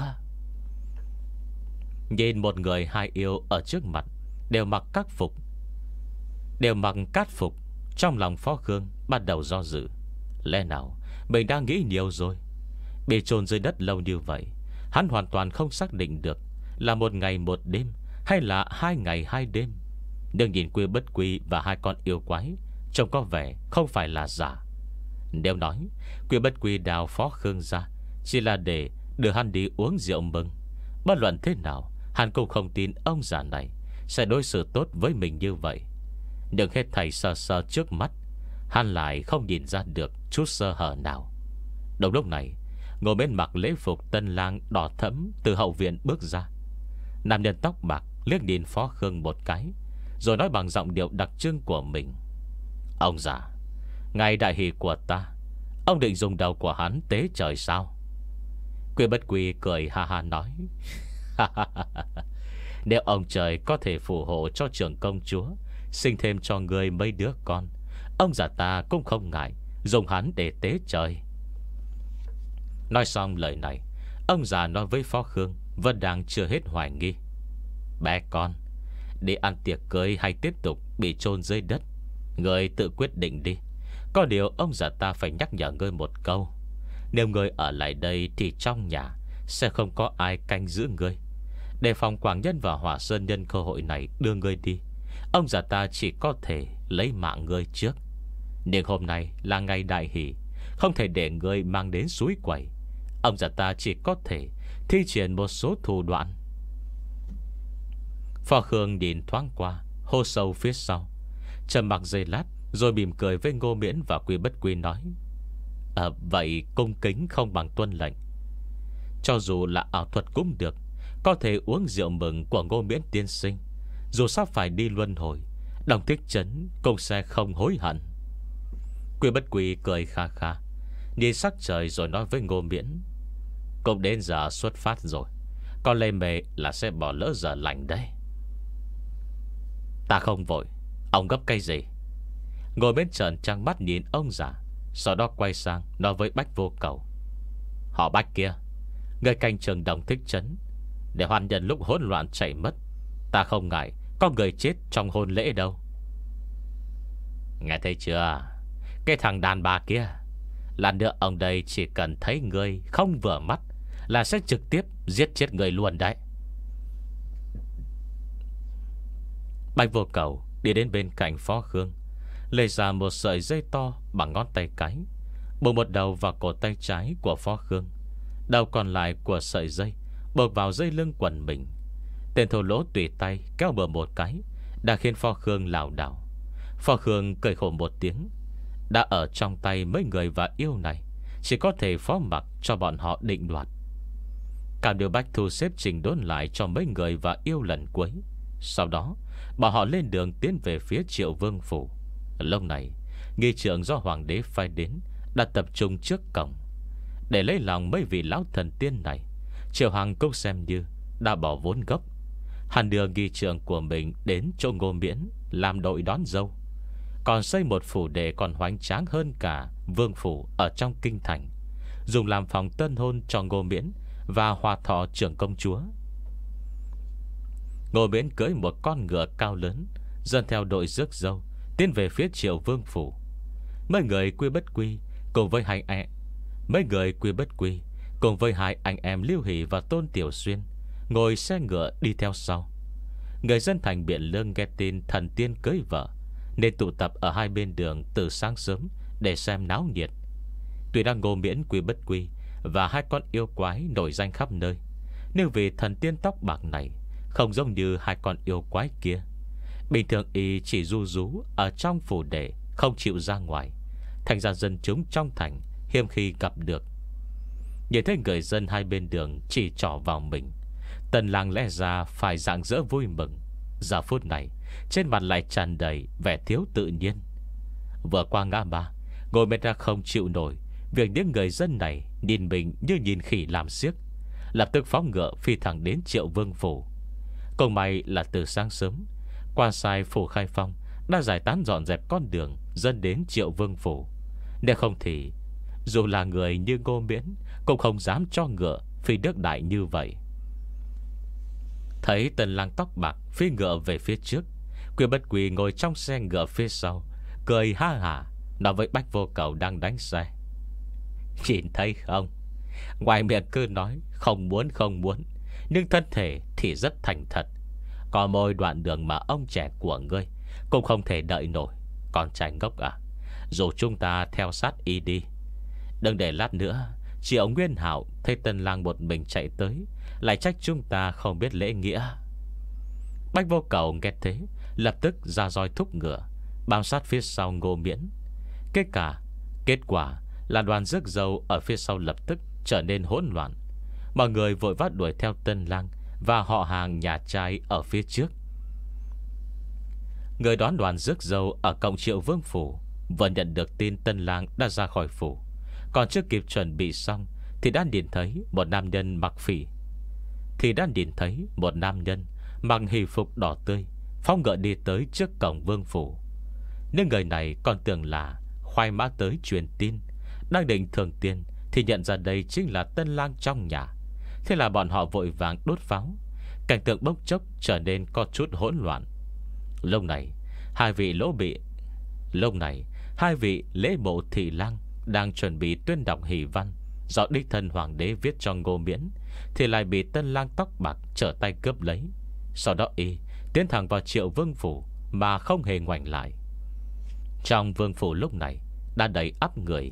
Speaker 1: Nhìn một người hai yêu ở trước mặt, đều mặc các phục, đều mặc cát phục. Trong lòng Phó Khương bắt đầu do dự. Lẽ nào mình đang nghĩ nhiều rồi? Bị chôn dưới đất lâu như vậy, hắn hoàn toàn không xác định được là một ngày một đêm hay là hai ngày hai đêm. Nhưng nhìn Quy Bất Quy và hai con yêu quái, trông có vẻ không phải là giả. Nếu nói Quy Bất Quy đào Phó Khương ra chỉ là để đưa hắn đi uống rượu mừng, bất luận thế nào hắn cũng không tin ông già này sẽ đối xử tốt với mình như vậy. Nhưng hết thảy sơ sơ trước mắt, hắn lại không nhìn ra được chút sơ hở nào. Đúng lúc này, ngồi bên mặc lễ phục tân lang đỏ thẫm từ hậu viện bước ra. Nam nhân tóc bạc liếc nhìn Phó Khương một cái, rồi nói bằng giọng điệu đặc trưng của mình. Ông già, ngày đại hỷ của ta, ông định dùng đầu của hắn tế trời sao? Quy Bất Quy cười ha ha nói. Nếu ông trời có thể phù hộ cho trưởng công chúa sinh thêm cho người mấy đứa con, ông già ta cũng không ngại dùng hắn để tế trời. Nói xong lời này, ông già nói với Phó Khương vẫn đang chưa hết hoài nghi. Bé con, đi ăn tiệc cưới hay tiếp tục bị chôn dưới đất, người tự quyết định đi. Có điều ông già ta phải nhắc nhở ngươi một câu. Nếu ngươi ở lại đây thì trong nhà sẽ không có ai canh giữ ngươi. Để phòng Quảng Nhân và Hỏa Sơn nhân cơ hội này đưa ngươi đi, ông già ta chỉ có thể lấy mạng ngươi trước. Nhưng hôm nay là ngày đại hỷ, không thể để ngươi mang đến suối quẩy. Ông già ta chỉ có thể thi triển một số thủ đoạn. Phò Khương nhìn thoáng qua hô sâu phía sau, trầm mặc giây lát, rồi mỉm cười với Ngô Miễn và Quy Bất Quy nói. À, vậy cung kính không bằng tuân lệnh. Cho dù là ảo thuật cũng được, có thể uống rượu mừng của Ngô Miễn tiên sinh, dù sắp phải đi luân hồi, Đồng Thích Trấn cũng sẽ không hối hận. Quy Bất Quy cười kha kha, nhìn sắc trời rồi nói với Ngô Miễn. Cũng đến giờ xuất phát rồi, con lê mề là sẽ bỏ lỡ giờ lành đấy. Ta không vội, ông gấp cái gì? Ngồi bên trần trăng mắt nhìn ông già, sau đó quay sang nói với Bách Vô Cầu. Họ Bách kia, người canh trường Đồng Thích Trấn, để hoàn nhân lúc hỗn loạn chạy mất. Ta không ngại có người chết trong hôn lễ đâu. Nghe thấy chưa? Cái thằng đàn bà kia, lần nữa ông đây chỉ cần thấy người không vừa mắt là sẽ trực tiếp giết chết người luôn đấy. Bạch Vô Cầu đi đến bên cạnh Phó Khương, lấy ra một sợi dây to bằng ngón tay cái, buộc một đầu vào cổ tay trái của Phó Khương, đầu còn lại của sợi dây buộc vào dây lưng quần mình. Tên thô lỗ tùy tay kéo bờ một cái, đã khiến Phó Khương lảo đảo. Phó Khương cười khổ một tiếng. Đã ở trong tay mấy người và yêu này, chỉ có thể phó mặc cho bọn họ định đoạt. Cả điều Bách thu xếp trình đốn lại cho mấy người và yêu lần cuối. Sau đó bọn họ lên đường tiến về phía Triệu Vương Phủ. Lúc này nghi trưởng do hoàng đế phái đến đã tập trung trước cổng. Để lấy lòng mấy vị lão thần tiên này, Triệu Hằng cũng xem như đã bỏ vốn gốc. Hắn đưa nghi trưởng của mình đến chỗ Ngô Miễn làm đội đón dâu, còn xây một phủ đệ còn hoành tráng hơn cả vương phủ ở trong kinh thành, dùng làm phòng tân hôn cho Ngô Miễn và Hòa Thọ trưởng công chúa. Ngô Miễn cưỡi một con ngựa cao lớn, dần theo đội rước dâu tiến về phía Triệu Vương phủ. Mấy người Quy Bất Quy cùng với hai em mấy người Quy Bất Quy cùng với hai anh em Lưu Hỷ và Tôn Tiểu Xuyên ngồi xe ngựa đi theo sau. Người dân thành Biện Lương nghe tin thần tiên cưới vợ, nên tụ tập ở hai bên đường từ sáng sớm để xem náo nhiệt. Tuy đang Ngô Miễn, Quy Bất Quy và hai con yêu quái nổi danh khắp nơi, nhưng vì thần tiên tóc bạc này không giống như hai con yêu quái kia, Bình thường y chỉ ru rú ở trong phủ đệ, không chịu ra ngoài, thành ra dân chúng trong thành hiếm khi gặp được. Nhìn thấy người dân hai bên đường chỉ trỏ vào mình, Tần Lang lẽ ra phải rạng rỡ vui mừng. Giờ phút này trên mặt lại tràn đầy vẻ thiếu tự nhiên. Vừa qua ngã ba, ngồi bên ra không chịu nổi việc những người dân này nhìn mình như nhìn khỉ làm xiếc, lập tức phóng ngựa phi thẳng đến Triệu Vương phủ. Cũng may là từ sáng sớm, quan sai phủ Khai Phong đã giải tán dọn dẹp con đường dẫn đến Triệu Vương phủ. Nếu không thì dù là người như Ngô Miễn cũng không dám cho ngựa phi nước đại như vậy. Thấy Tần Lang tóc bạc phi ngựa về phía trước, Quy Bất Quy ngồi trong xe ngựa phía sau, cười ha hả nói với Bách Vô Cầu đang đánh xe: "Nhìn thấy không, ngoài miệng cứ nói không muốn không muốn, nhưng thân thể thì rất thành thật. Có mỗi đoạn đường mà ông trẻ của ngươi cũng không thể đợi nổi. Con trai ngốc à, dù chúng ta theo sát y đi, đừng để lát nữa Triệu Nguyên Hạo thấy Tần Lang một mình chạy tới lại trách chúng ta không biết lễ nghĩa." Bách Vô Cầu nghe thế lập tức ra roi thúc ngựa bám sát phía sau Ngô Miễn. Kết cả Kết quả là đoàn rước dâu ở phía sau lập tức trở nên hỗn loạn. Mọi người vội vã đuổi theo Tân Lang và họ hàng nhà trai ở phía trước. Người đón đoàn rước dâu ở cổng Triệu Vương phủ vừa nhận được tin Tân Lang đã ra khỏi phủ, còn chưa kịp chuẩn bị xong thì đã nhìn thấy một nam nhân mặc phỉ Thì đã nhìn thấy một nam nhân mặc hỷ phục đỏ tươi phóng ngựa đi tới trước cổng Vương phủ. Nhưng người này còn tưởng là khoai mã tới truyền tin, đang định thưởng tiền thì nhận ra đây chính là Tân Lang trong nhà. Thế là bọn họ vội vàng đốt pháo. Cảnh tượng bốc chốc trở nên có chút hỗn loạn. Lúc này hai vị lỗ bị Lúc này hai vị lễ bộ thị lang đang chuẩn bị tuyên đọc hỷ văn do đích thân hoàng đế viết cho Ngô Miễn, thì lại bị Tân Lang tóc bạc trở tay cướp lấy. Sau đó y tiến thẳng vào Triệu Vương phủ mà không hề ngoảnh lại. Trong vương phủ lúc này đã đầy ắp người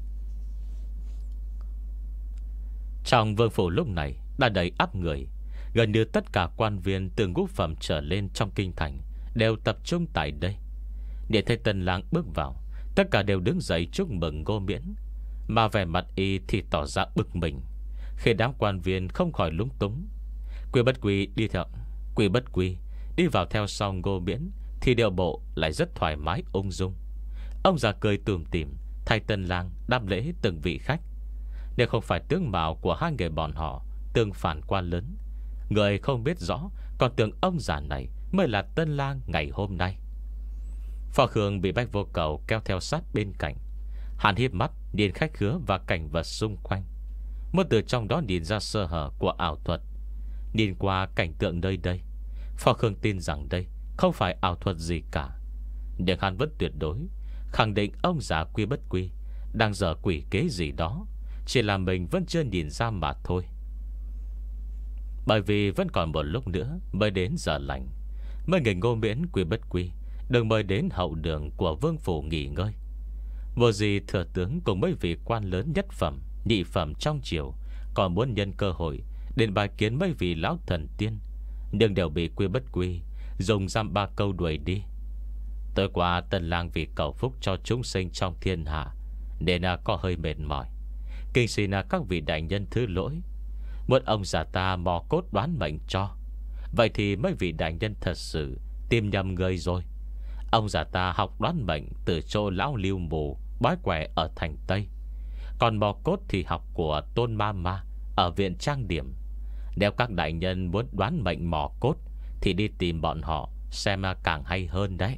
Speaker 1: Trong vương phủ lúc này đã đầy ắp người Gần như tất cả quan viên từ ngũ phẩm trở lên trong kinh thành đều tập trung tại đây. Để thấy Tân Lang bước vào, tất cả đều đứng dậy chúc mừng Ngô Miễn, mà vẻ mặt y thì tỏ ra bực mình, khi đám quan viên không khỏi lúng túng. Quy Bất Quy đi theo Quy Bất Quy đi vào theo sau Ngô Miễn thì điệu bộ lại rất thoải mái ung dung. Ông già cười tủm tỉm thay Tân Lang đáp lễ từng vị khách. Nếu không phải tướng mạo của hai người bọn họ tương phản quá lớn, người không biết rõ còn tưởng ông già này mới là Tân Lang ngày hôm nay. Phò Khương bị Bách Vô Cầu kéo theo sát bên cạnh. Hắn hiếp mắt nhìn khách khứa và cảnh vật xung quanh, muốn từ trong đó nhìn ra sơ hở của ảo thuật. Nhìn qua cảnh tượng nơi đây, Phò Khương tin rằng đây không phải ảo thuật gì cả. Nhưng hắn vẫn tuyệt đối khẳng định ông già Quy Bất Quy đang dở quỷ kế gì đó, chỉ là mình vẫn chưa nhìn ra mà thôi. Bởi vì vẫn còn một lúc nữa mới đến giờ lành, mấy người Ngô Miễn Quy Bất Quy đừng mời đến hậu đường của vương phủ nghỉ ngơi. Vô gì thừa tướng cùng mấy vị quan lớn nhất phẩm, nhị phẩm trong triều còn muốn nhân cơ hội đến bài kiến mấy vị lão thần tiên, nhưng đều bị Quy Bất Quy dùng giam ba câu đuổi đi. Tối qua Tân Lang vì cầu phúc cho chúng sinh trong thiên hạ nên là có hơi mệt mỏi, kinh xin là các vị đại nhân thứ lỗi, muốn ông già ta mò cốt đoán mệnh cho. Vậy thì mấy vị đại nhân thật sự tìm nhầm người rồi. Ông già ta học đoán mệnh từ chỗ lão Lưu Mù bói quẻ ở thành Tây, còn mò cốt thì học của Tôn Ma Ma ở viện trang điểm. Nếu các đại nhân muốn đoán mệnh mò cốt thì đi tìm bọn họ xem càng hay hơn đấy.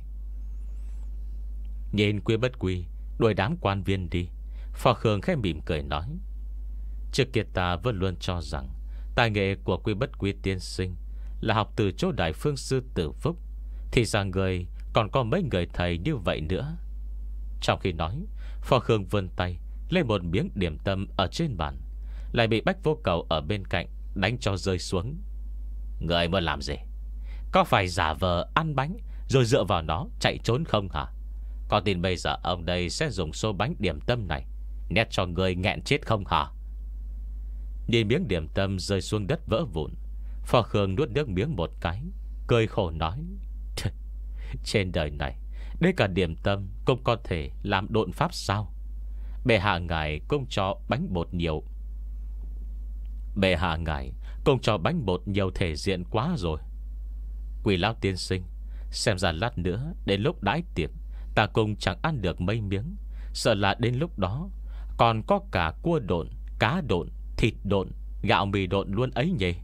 Speaker 1: Nhìn Quy Bất Quy đuổi đám quan viên đi, Phò Khương khẽ mỉm cười nói: trước kia ta vẫn luôn cho rằng tài nghệ của Quy Bất Quy tiên sinh là học từ chỗ Đại Phương Sư Tử Phúc, thì ra người còn có mấy người thầy như vậy nữa. Trong khi nói, Phò Khương vươn tay lấy một miếng điểm tâm ở trên bàn, lại bị Bách Vô Cầu ở bên cạnh đánh cho rơi xuống. Người muốn làm gì? Có phải giả vờ ăn bánh rồi dựa vào nó chạy trốn không hả? Có tin bây giờ ông đây sẽ dùng số bánh điểm tâm này nét cho người nghẹn chết không hả? Nhìn miếng điểm tâm rơi xuống đất vỡ vụn, Phò Khương nuốt nước miếng một cái, cười khổ nói: Trên đời này, đến cả điểm tâm cũng có thể làm độn pháp sao? Bệ hạ ngài cũng cho bánh bột nhiều. Bệ hạ ngài cũng cho bánh bột nhiều thể diện quá rồi. Quỷ lão tiên sinh, xem ra lát nữa đến lúc đãi tiệc, ta cũng chẳng ăn được mấy miếng. Sợ là đến lúc đó còn có cả cua độn, cá độn, thịt độn, gạo mì độn luôn ấy nhỉ.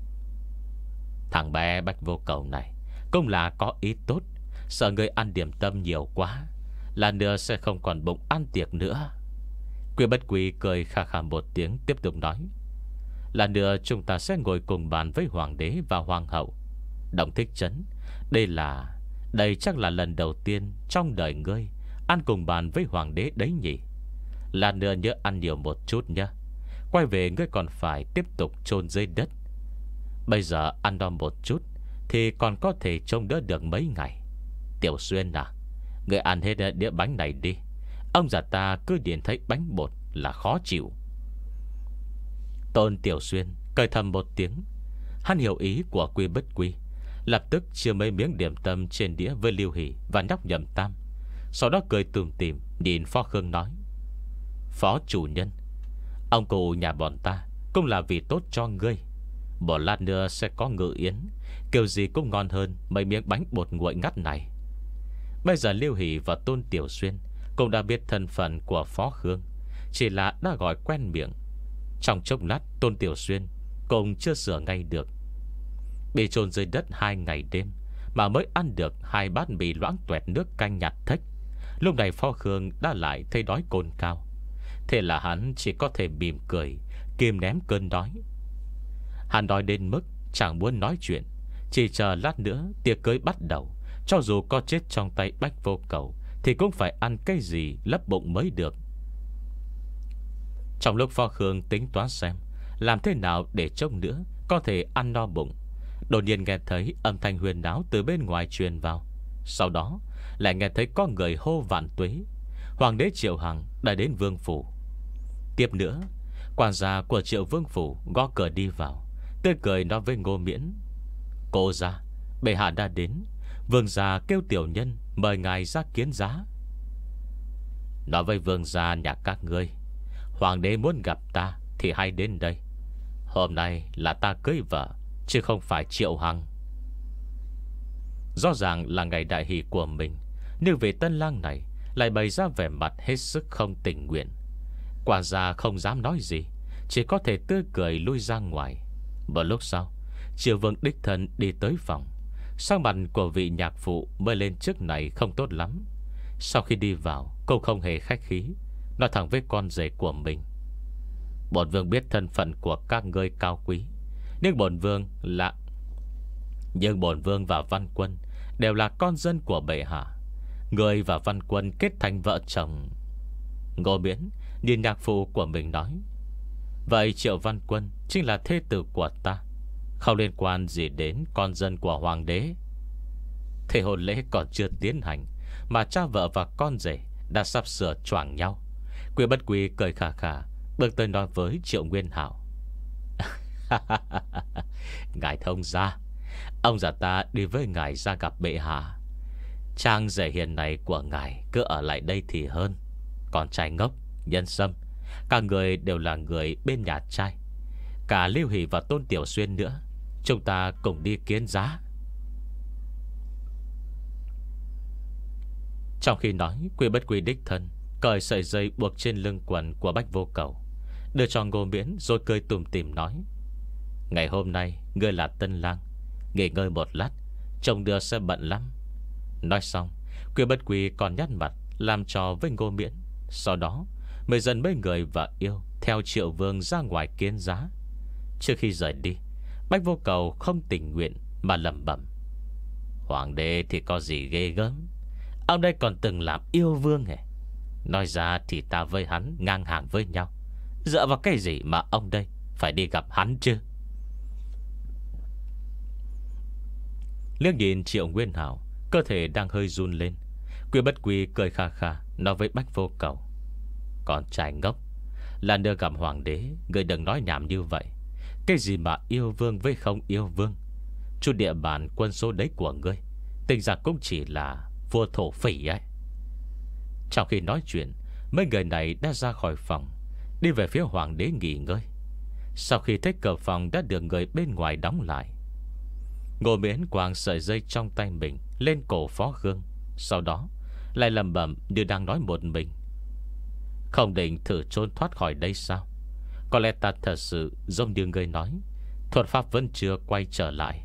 Speaker 1: Thằng bé Bách Vô Cầu này cũng là có ý tốt. Sợ người ăn điểm tâm nhiều quá, là nữa sẽ không còn bụng ăn tiệc nữa. Quy Bất Quy cười khà khà một tiếng, tiếp tục nói: là nữa chúng ta sẽ ngồi cùng bàn với hoàng đế và hoàng hậu. Động Thích Trấn, Đây là Đây chắc là lần đầu tiên trong đời ngươi ăn cùng bàn với hoàng đế đấy nhỉ. Là nữa nhớ ăn nhiều một chút nhé. Quay về ngươi còn phải tiếp tục chôn dưới đất. Bây giờ ăn no một chút thì còn có thể trông đỡ được mấy ngày. Tiểu Xuyên à, ngươi ăn hết đĩa bánh này đi. Ông già ta cứ điện thấy bánh bột là khó chịu. Tôn Tiểu Xuyên cười thầm một tiếng. Hắn hiểu ý của Quy Bất Quy, lập tức chia mấy miếng điểm tâm trên đĩa với Lưu Hỷ và nhóc Nhậm Tam. Sau đó cười tủm tỉm nhìn Phó Khương nói: Phó chủ nhân, ông cụ nhà bọn ta cũng là vì tốt cho ngươi. Một lát nữa sẽ có ngự yến, kiểu gì cũng ngon hơn mấy miếng bánh bột nguội ngắt này. Bây giờ Lưu Hỷ và Tôn Tiểu Xuyên cũng đã biết thân phận của Phó Khương, chỉ là đã gọi quen miệng. Trong chốc lát Tôn Tiểu Xuyên cũng chưa sửa ngay được. Bị chôn dưới đất hai ngày đêm mà mới ăn được hai bát mì loãng toẹt nước canh nhạt thách. Lúc này Phó Khương đã lại thấy đói cồn cao. Thế là hắn chỉ có thể mỉm cười, kìm ném cơn đói. Hắn đói đến mức chẳng muốn nói chuyện, chỉ chờ lát nữa tiệc cưới bắt đầu. Cho dù có chết trong tay Bách Vô Cầu thì cũng phải ăn cái gì lấp bụng mới được. Trong lúc Phó Khương tính toán xem làm thế nào để trông nữa có thể ăn no bụng, đột nhiên nghe thấy âm thanh huyền náo từ bên ngoài truyền vào. Sau đó lại nghe thấy có người hô vạn tuế. Hoàng đế Triệu Hằng đã đến vương phủ. Tiếp nữa, quản gia của Triệu vương phủ gõ cửa đi vào, tươi cười nói với Ngô Miễn: Cô ra, bệ hạ đã đến. Vương gia kêu tiểu nhân mời ngài ra kiến giá. Nói với vương gia nhà các ngươi, hoàng đế muốn gặp ta thì hãy đến đây. Hôm nay là ta cưới vợ, chứ không phải Triệu Hằng. Rõ ràng là ngày đại hỷ của mình, nhưng vì tân lang này lại bày ra vẻ mặt hết sức không tình nguyện. Quản gia không dám nói gì, chỉ có thể tươi cười lui ra ngoài. Một lúc sau, Triệu vương đích thân đi tới phòng. Sang mặt của vị nhạc phụ mới lên trước này không tốt lắm. Sau khi đi vào, cô không hề khách khí, nói thẳng với con rể của mình: Bổn vương biết thân phận của các ngươi cao quý, Nhưng bổn vương là Nhưng bổn vương và Văn Quân đều là con dân của bệ hạ. Người và Văn Quân kết thành vợ chồng. Ngô Miễn nhìn nhạc phụ của mình nói: Vậy Triệu Văn Quân chính là thê tử của ta, không liên quan gì đến con dân của hoàng đế. Thế hôn lễ còn chưa tiến hành mà cha vợ và con rể đã sắp sửa choảng nhau. Quy Bất Quy cười khà khà bước tới nói với Triệu Nguyên Hảo: Ngài thông gia, ông già ta đi với ngài ra gặp bệ hạ. Trang rể hiền này của ngài cứ ở lại đây thì hơn. Còn trai ngốc, Nhân Sâm, cả người đều là người bên nhà trai. Cả Lưu Hỷ và Tôn Tiểu Xuyên nữa, chúng ta cùng đi kiến giá. Trong khi nói, Quy Bất Quy đích thân cởi sợi dây buộc trên lưng quần của Bách Vô Cầu, đưa cho Ngô Miễn, rồi cười tủm tỉm nói: Ngày hôm nay ngươi là tân lang, nghỉ ngơi một lát, chồng đưa sẽ bận lắm. Nói xong, Quy Bất Quy còn nhát mặt làm trò với Ngô Miễn. Sau đó mới dẫn mấy người và yêu theo Triệu vương ra ngoài kiến giá. Trước khi rời đi, Bách Vô Cầu không tình nguyện mà lẩm bẩm: Hoàng đế thì có gì ghê gớm, ông đây còn từng làm yêu vương hề. Nói ra thì ta với hắn ngang hàng với nhau, dựa vào cái gì mà ông đây phải đi gặp hắn chứ? Liếc nhìn Triệu Nguyên Hảo, cơ thể đang hơi run lên, Quy Bất Quy cười khà khà nói với Bách Vô Cầu: Còn trai ngốc, lần nữa gặp hoàng đế, người đừng nói nhảm như vậy. Cái gì mà yêu vương với không yêu vương, chút địa bàn quân số đấy của ngươi Tính ra cũng chỉ là vua thổ phỉ ấy. Trong khi nói chuyện, mấy người này đã ra khỏi phòng, đi về phía hoàng đế nghỉ ngơi. Sau khi thấy cửa phòng đã được người bên ngoài đóng lại, Ngô Miễn quàng sợi dây trong tay mình lên cổ Phó Khương, sau đó lại lẩm bẩm như đang nói một mình: không định thử trốn thoát khỏi đây sao? Có lẽ ta thật sự giống như người nói, thuật pháp vẫn chưa quay trở lại.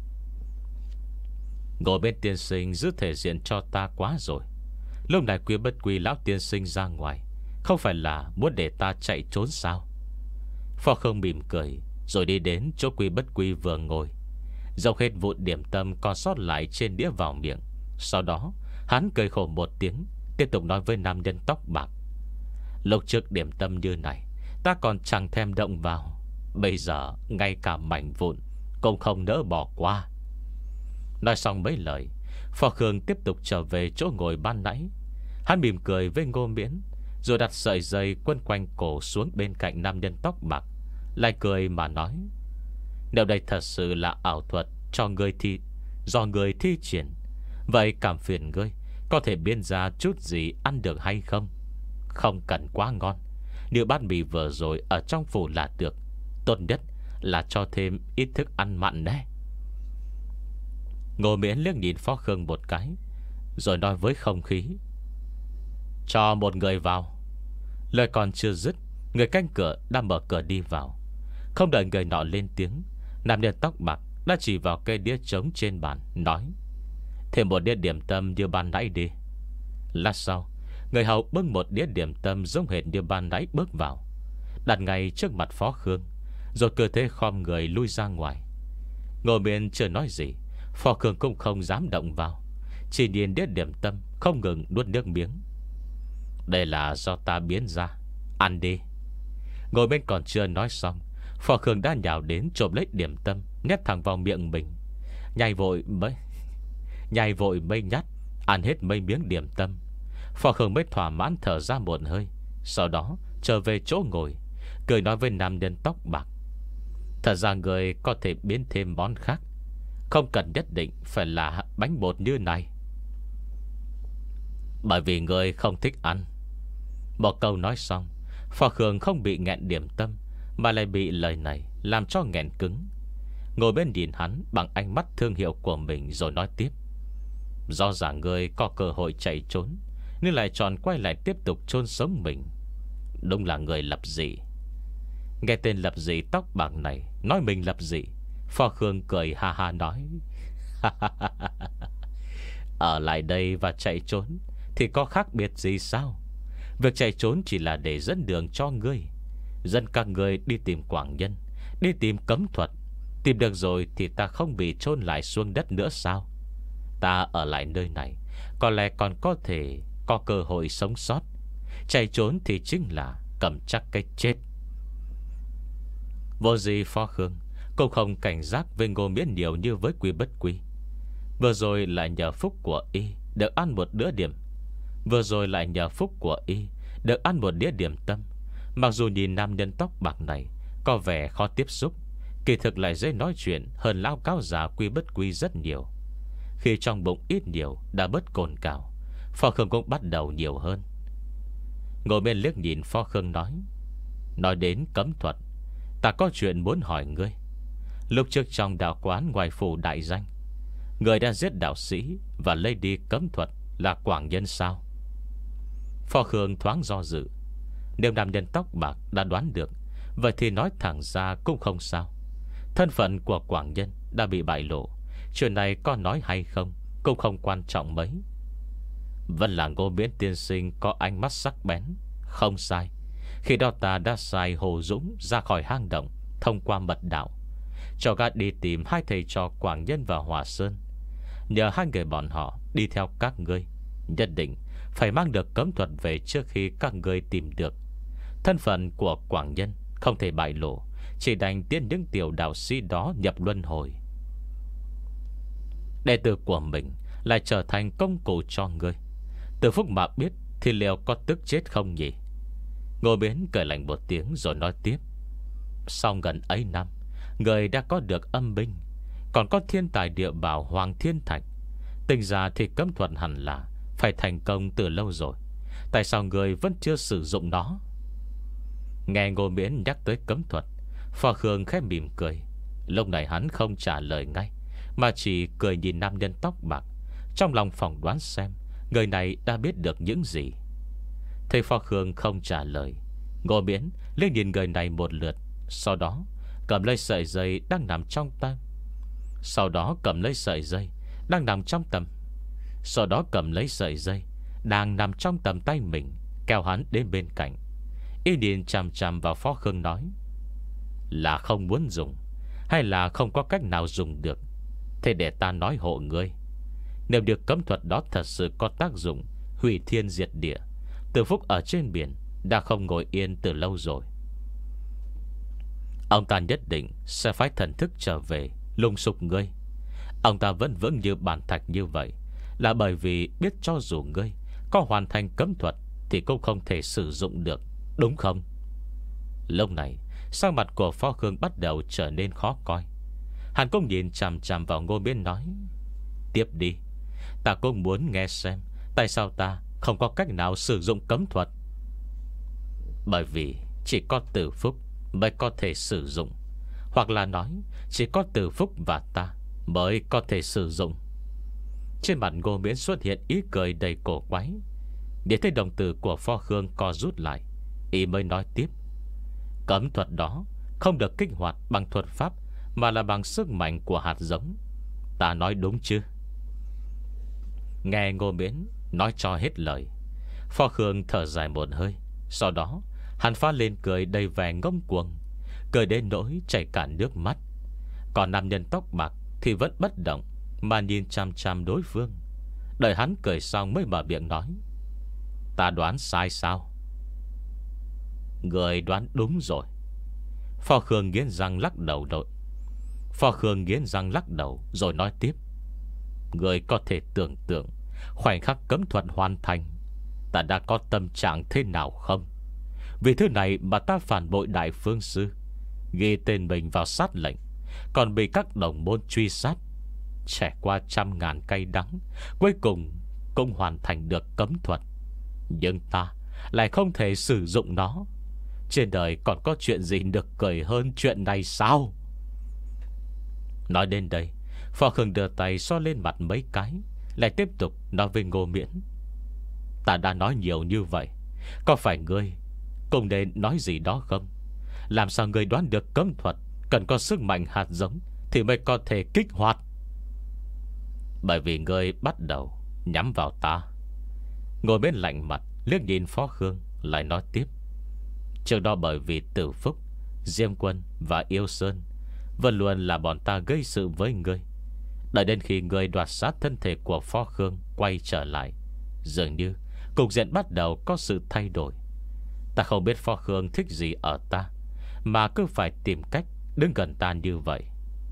Speaker 1: Ngồi bên tiên sinh giữ thể diện cho ta quá rồi. Lúc này Quy Bất Quy lão tiên sinh ra ngoài, không phải là muốn để ta chạy trốn sao? Phó Khương mỉm cười, rồi đi đến chỗ Quy Bất Quy vừa ngồi, dốc hết vụn điểm tâm còn sót lại trên đĩa vào miệng. Sau đó hắn cười khổ một tiếng, tiếp tục nói với nam nhân tóc bạc: lúc trước điểm tâm như này ta còn chẳng thèm động vào, bây giờ ngay cả mảnh vụn cũng không nỡ bỏ qua. Nói xong mấy lời, Phó Khương tiếp tục trở về chỗ ngồi ban nãy. Hắn mỉm cười với Ngô Miễn, rồi đặt sợi dây quấn quanh cổ xuống bên cạnh nam nhân tóc bạc, lại cười mà nói: nếu đây thật sự là ảo thuật cho người thi, do người thi triển, vậy cảm phiền ngươi có thể biên ra chút gì ăn được hay không? Không cần quá ngon, như bát mì vừa rồi ở trong phủ là được. Tốt nhất là cho thêm ít thức ăn mặn đấy. Ngô Miễn liếc nhìn Phó Khương một cái, rồi nói với không khí: cho một người vào. Lời còn chưa dứt, người canh cửa đã mở cửa đi vào. Không đợi người nọ lên tiếng, nam nhân tóc bạc đã chỉ vào cây đĩa trống trên bàn, nói: thêm một đĩa điểm tâm như ban nãy đi. Lát sau, người hầu bưng một đĩa điểm tâm giống hệt như ban nãy bước vào, đặt ngay trước mặt Phó Khương, rồi cơ thế khom người lui ra ngoài. Ngô Miễn chưa nói gì, Phó Khương cũng không dám động vào, chỉ nhìn đĩa điểm tâm không ngừng nuốt nước miếng. Đây là do ta biến ra, ăn đi. Ngồi bên còn chưa nói xong, Phó Khương đã nhào đến trộm lấy điểm tâm, nhét thẳng vào miệng mình. Nhai vội mấy Nhai vội mấy nhát, ăn hết mấy miếng điểm tâm, Phó Khương mới thỏa mãn thở ra một hơi. Sau đó trở về chỗ ngồi, cười nói với nam nhân tóc bạc: thật ra người có thể biến thêm món khác, không cần nhất định phải là bánh bột như này, bởi vì người không thích ăn. Một câu nói xong, Phó Khương không bị nghẹn điểm tâm, mà lại bị lời này làm cho nghẹn cứng. Ngồi bên nhìn hắn bằng ánh mắt thương hiệu của mình, rồi nói tiếp: do rằng người có cơ hội chạy trốn, nên lại chọn quay lại tiếp tục chôn sống mình. Đúng là người lập dị. Nghe tên lập dị tóc bạc này nói mình lập dị, Phó Khương cười ha ha nói: ở lại đây và chạy trốn thì có khác biệt gì sao? Việc chạy trốn chỉ là để dẫn đường cho ngươi, dẫn các ngươi đi tìm Quảng Nhân, đi tìm cấm thuật. Tìm được rồi thì ta không bị chôn lại xuống đất nữa sao? Ta ở lại nơi này có lẽ còn có thể có cơ hội sống sót. Chạy trốn thì chính là cầm chắc cái chết. Vô gì Phó Khương cũng không cảnh giác với Ngô Miễn nhiều như với Quy Bất Quy. Vừa rồi lại nhờ phúc của y được ăn một đứa điểm Vừa rồi lại nhờ phúc của y được ăn một đĩa điểm tâm. Mặc dù nhìn nam nhân tóc bạc này có vẻ khó tiếp xúc, kỳ thực lại dễ nói chuyện hơn lão cáo già Quy Bất Quy rất nhiều. Khi trong bụng ít nhiều đã bớt cồn cào, Phó Khương cũng bắt đầu nhiều hơn. Ngồi bên liếc nhìn Phó Khương nói: nói đến cấm thuật, ta có chuyện muốn hỏi ngươi. Lúc trước trong đạo quán ngoài phủ đại danh, người đã giết đạo sĩ và lấy đi cấm thuật là Quảng Nhân sao? Phó Khương thoáng do dự. Nếu nam nhân tóc bạc đã đoán được, vậy thì nói thẳng ra cũng không sao. Thân phận của Quảng Nhân đã bị bại lộ, chuyện này có nói hay không cũng không quan trọng mấy. Vẫn là Ngô Miễn tiên sinh có ánh mắt sắc bén. Không sai, khi đó ta đã sai Hồ Dũng ra khỏi hang động, thông qua mật đạo, cho gã đi tìm hai thầy trò Quảng Nhân và Hòa Sơn. Nhờ hai người bọn họ đi theo các ngươi, nhất định phải mang được cấm thuật về trước khi các ngươi tìm được. Thân phận của Quảng Nhân không thể bại lộ, chỉ đành tiến những tiểu đạo sĩ đó nhập luân hồi. Đệ tử của mình lại trở thành công cụ cho ngươi. Từ phúc mà biết thì liệu có tức chết không nhỉ? Ngô Miễn cười lạnh một tiếng rồi nói tiếp: sau gần ấy năm, người đã có được âm binh, còn có thiên tài địa bảo Hoàng Thiên Thạch. Tính ra thì cấm thuật hẳn là phải thành công từ lâu rồi, tại sao người vẫn chưa sử dụng nó? Nghe Ngô Miễn nhắc tới cấm thuật, Phò Khương khẽ mỉm cười. Lúc này hắn không trả lời ngay, mà chỉ cười nhìn nam nhân tóc bạc, trong lòng phỏng đoán xem người này đã biết được những gì. Thấy Phò Khương không trả lời, Ngô Miễn liếc nhìn người này một lượt, Sau đó cầm lấy sợi dây đang nằm trong tay Sau đó cầm lấy sợi dây đang nằm trong tầm Sau đó cầm lấy sợi dây đang nằm trong tầm tay mình, kéo hắn đến bên cạnh. Y nhìn chằm chằm vào Phó Khương nói: Là không muốn dùng, hay là không có cách nào dùng được? Thế để ta nói hộ ngươi, nếu được cấm thuật đó thật sự có tác dụng hủy thiên diệt địa, Từ Phúc ở trên biển đã không ngồi yên từ lâu rồi. Ông ta nhất định sẽ phái thần thức trở về lùng sục ngươi. Ông ta vẫn vững như bàn thạch như vậy là bởi vì biết cho dù ngươi có hoàn thành cấm thuật thì cũng không thể sử dụng được, đúng không? Lúc này sắc mặt của Phó Khương bắt đầu trở nên khó coi. Hắn cũng nhìn chằm chằm vào Ngô Miễn nói: Tiếp đi, ta cũng muốn nghe xem tại sao ta không có cách nào sử dụng cấm thuật. Bởi vì chỉ có Từ Phúc mới có thể sử dụng, hoặc là nói chỉ có Từ Phúc và ta mới có thể sử dụng. Trên mặt Ngô Miễn xuất hiện ý cười đầy cổ quái. Để thấy đồng tử của Phó Khương co rút lại, y mới nói tiếp: Cấm thuật đó không được kích hoạt bằng thuật pháp, mà là bằng sức mạnh của hạt giống. Ta nói đúng chứ? Nghe Ngô Miễn nói cho hết lời, Phó Khương thở dài một hơi. Sau đó hắn phá lên cười đầy vẻ ngông cuồng, cười đến nỗi chảy cả nước mắt. Còn nam nhân tóc bạc thì vẫn bất động, mà nhìn chăm chăm đối phương. Đợi hắn cười xong mới mở miệng nói: Ta đoán sai sao? Người đoán đúng rồi. Phò Khương nghiến răng lắc đầu rồi Phò Khương nghiến răng lắc đầu rồi nói tiếp: Người có thể tưởng tượng khoảnh khắc cấm thuật hoàn thành, ta đã có tâm trạng thế nào không? Vì thứ này mà ta phản bội Đại Phương Sư, ghi tên mình vào sát lệnh, còn bị các đồng môn truy sát, trải qua trăm ngàn cay đắng, cuối cùng cũng hoàn thành được cấm thuật. Nhưng ta lại không thể sử dụng nó. Trên đời còn có chuyện gì được cười hơn chuyện này sao? Nói đến đây, Phò Khương đưa tay xoa lên mặt mấy cái, lại tiếp tục nói với Ngô Miễn: Ta đã nói nhiều như vậy, có phải ngươi cũng nên nói gì đó không? Làm sao ngươi đoán được cấm thuật cần có sức mạnh hạt giống thì mới có thể kích hoạt? Bởi vì ngươi bắt đầu nhắm vào ta. Ngồi bên lạnh mặt liếc nhìn Phó Khương, lại nói tiếp: Trước đó bởi vì Tử Phúc, Diêm Quân và Yêu Sơn vẫn luôn là bọn ta gây sự với ngươi. Đợi đến khi ngươi đoạt sát thân thể của Phó Khương quay trở lại, dường như cục diện bắt đầu có sự thay đổi. Ta không biết Phó Khương thích gì ở ta, mà cứ phải tìm cách đứng gần ta như vậy.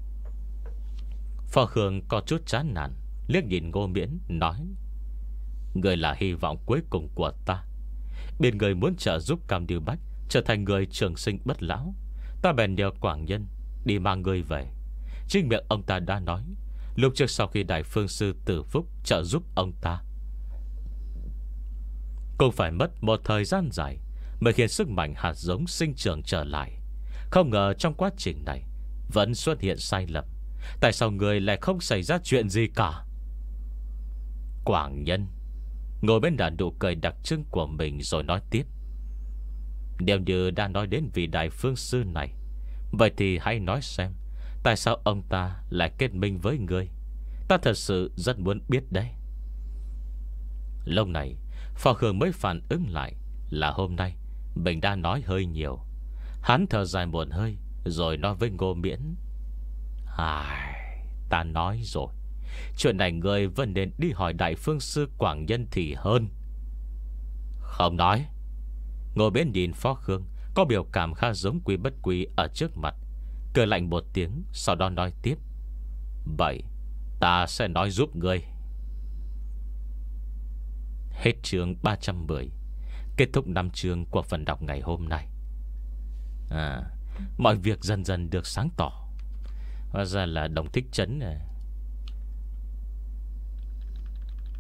Speaker 1: Phó Khương có chút chán nản liếc nhìn Ngô Miễn nói: Ngươi là hy vọng cuối cùng của ta. Bên người muốn trợ giúp Cam Điêu Bách trở thành người trường sinh bất lão, ta bèn nhờ Quảng Nhân đi mang ngươi về. Chính miệng ông ta đã nói, lúc trước sau khi Đại Phương Sư Tử Phúc trợ giúp ông ta, cũng phải mất một thời gian dài mới khiến sức mạnh hạt giống sinh trưởng trở lại. Không ngờ trong quá trình này vẫn xuất hiện sai lầm. Tại sao người lại không xảy ra chuyện gì cả? Quảng Nhân ngồi bên đàn nụ cười đặc trưng của mình rồi nói tiếp: Nếu như đã nói đến vị Đại Phương Sư này, vậy thì hãy nói xem tại sao ông ta lại kết minh với ngươi. Ta thật sự rất muốn biết đấy. Lúc này Phò Khương mới phản ứng lại là hôm nay mình đã nói hơi nhiều. Hắn thở dài một hơi rồi nói với Ngô Miễn: Ai, ta nói rồi, chuyện này ngươi vẫn nên đi hỏi Đại Phương Sư Quảng Nhân thì hơn. Không nói. Ngô Miễn nhìn Phó Khương có biểu cảm khá giống Quý Bất Quý ở trước mặt, cười lạnh một tiếng, sau đó nói tiếp: Vậy ta sẽ nói giúp ngươi. Hết chương ba trăm mười. Kết thúc năm chương của phần đọc ngày hôm nay. À, mọi việc dần dần được sáng tỏ. Hóa ra là Đồng Thích Trấn này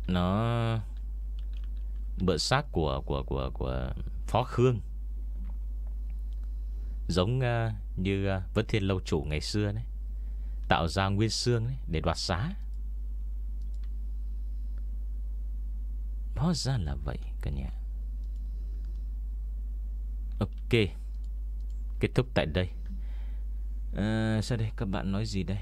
Speaker 1: Nó mượn xác của của của của Phó Khương, giống uh, như uh, Vân Thiên lâu chủ ngày xưa đấy, tạo ra nguyên xương đấy để đoạt xá. Hóa ra là vậy cả nhà. Ok, kết thúc tại đây. À, sao đây, các bạn nói gì đây?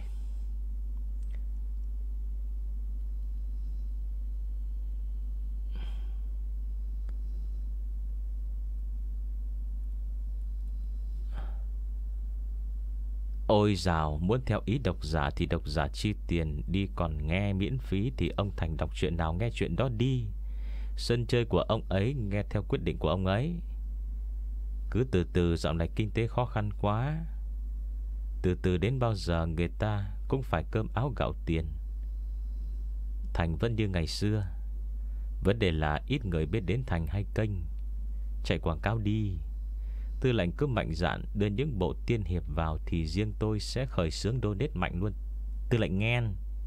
Speaker 1: Ôi dào, muốn theo ý độc giả thì độc giả chi tiền đi, còn nghe miễn phí thì ông Thành đọc chuyện nào nghe chuyện đó đi. Sân chơi của ông ấy, nghe theo quyết định của ông ấy. Cứ từ từ, dạo này kinh tế khó khăn quá. Từ từ đến bao giờ người ta cũng phải cơm áo gạo tiền. Thành vẫn như ngày xưa. Vấn đề là ít người biết đến Thành hay kênh. Chạy quảng cáo đi. Tư lệnh cứ mạnh dạn đưa những bộ tiên hiệp vào thì riêng tôi sẽ khởi xướng donate mạnh luôn. Tư lệnh nghe.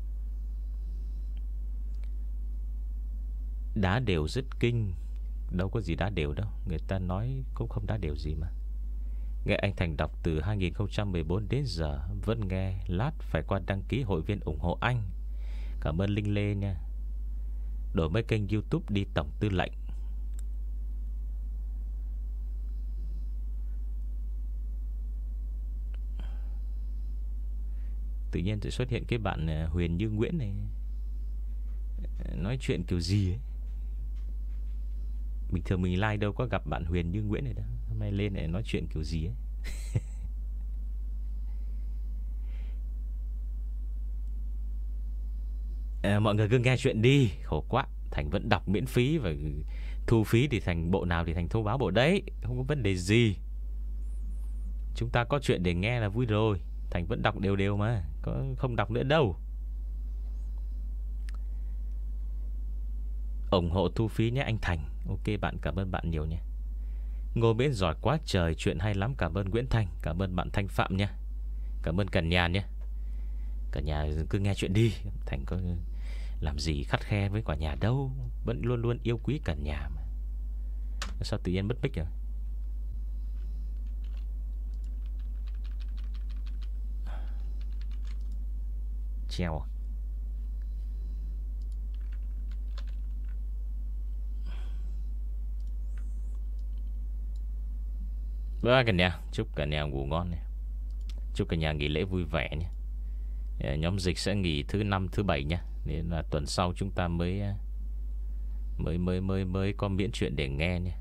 Speaker 1: Đá đều rất kinh. Đâu có gì đá đều đâu, người ta nói cũng không đá đều gì mà. Nghe anh Thành đọc từ hai nghìn không trăm mười bốn đến giờ vẫn nghe, lát phải qua đăng ký hội viên ủng hộ anh. Cảm ơn Linh Lê nha. Đổi mấy kênh YouTube đi tổng tư lệnh. Tự nhiên sẽ xuất hiện cái bạn Huyền Như Nguyễn này, nói chuyện kiểu gì ấy. Bình thường mình like đâu có gặp bạn Huyền Như Nguyễn này đâu. Hôm nay lên này nói chuyện kiểu gì ấy. À, mọi người cứ nghe chuyện đi, khổ quá. Thành vẫn đọc miễn phí, và thu phí thì Thành bộ nào thì Thành thông báo bộ đấy, không có vấn đề gì. Chúng ta có chuyện để nghe là vui rồi. Thành vẫn đọc đều đều mà, có không đọc nữa đâu. ủng hộ thu phí nhé anh Thành. Ok bạn, cảm ơn bạn nhiều nhé. Ngô Miễn giỏi quá trời, chuyện hay lắm. Cảm ơn Nguyễn Thanh, cảm ơn bạn Thanh Phạm nhé. Cảm ơn cả nhà nhé. Cả nhà cứ nghe chuyện đi. Thành có làm gì khắt khe với cả nhà đâu, vẫn luôn luôn yêu quý cả nhà mà. Sao tự nhiên mất mic rồi? Treo. Vâng cả nhà, chúc cả nhà ngủ ngon này. Chúc cả nhà nghỉ lễ vui vẻ nhé. Nhóm dịch sẽ nghỉ thứ năm thứ bảy nha, nên là tuần sau chúng ta mới mới mới mới mới có miễn chuyện để nghe nhé.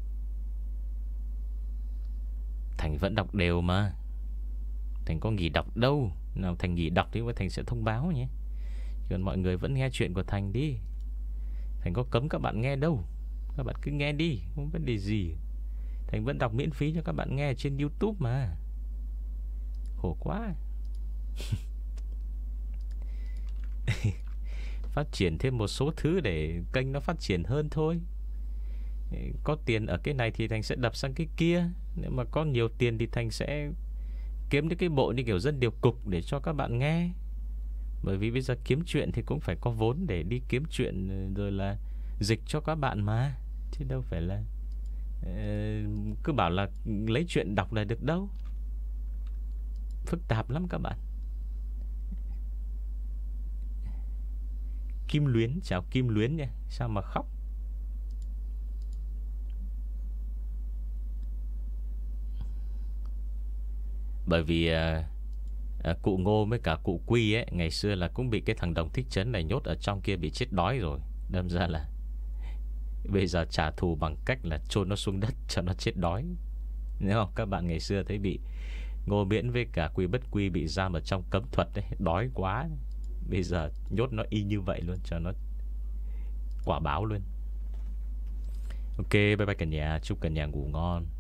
Speaker 1: Thành vẫn đọc đều mà, Thành có nghỉ đọc đâu. Nào Thành nghỉ đọc thì Thành sẽ thông báo nhé. Còn mọi người vẫn nghe chuyện của Thành đi. Thành có cấm các bạn nghe đâu. Các bạn cứ nghe đi, không vấn đề gì. Thành vẫn đọc miễn phí cho các bạn nghe trên YouTube mà. Khổ quá. Phát triển thêm một số thứ để kênh nó phát triển hơn thôi. Có tiền ở cái này thì Thành sẽ đập sang cái kia. Nếu mà có nhiều tiền thì Thành sẽ kiếm những cái bộ như kiểu Dân Điều Cục để cho các bạn nghe. Bởi vì bây giờ kiếm chuyện thì cũng phải có vốn để đi kiếm chuyện, rồi là dịch cho các bạn mà. Chứ đâu phải là uh, cứ bảo là lấy chuyện đọc là được đâu. Phức tạp lắm các bạn. Kim Luyến, chào Kim Luyến nha. Sao mà khóc? Bởi vì à, à, cụ Ngô với cả cụ Quy ấy, ngày xưa là cũng bị cái thằng Đồng Thích Trấn này nhốt ở trong kia, bị chết đói rồi. Đâm ra là bây giờ trả thù bằng cách là chôn nó xuống đất cho nó chết đói. Nếu không các bạn ngày xưa thấy bị Ngô Miễn với cả Quy Bất Quy bị giam ở trong cấm thuật đấy, đói quá. Bây giờ nhốt nó y như vậy luôn, cho nó quả báo luôn. Ok, bye bye cả nhà. Chúc cả nhà ngủ ngon.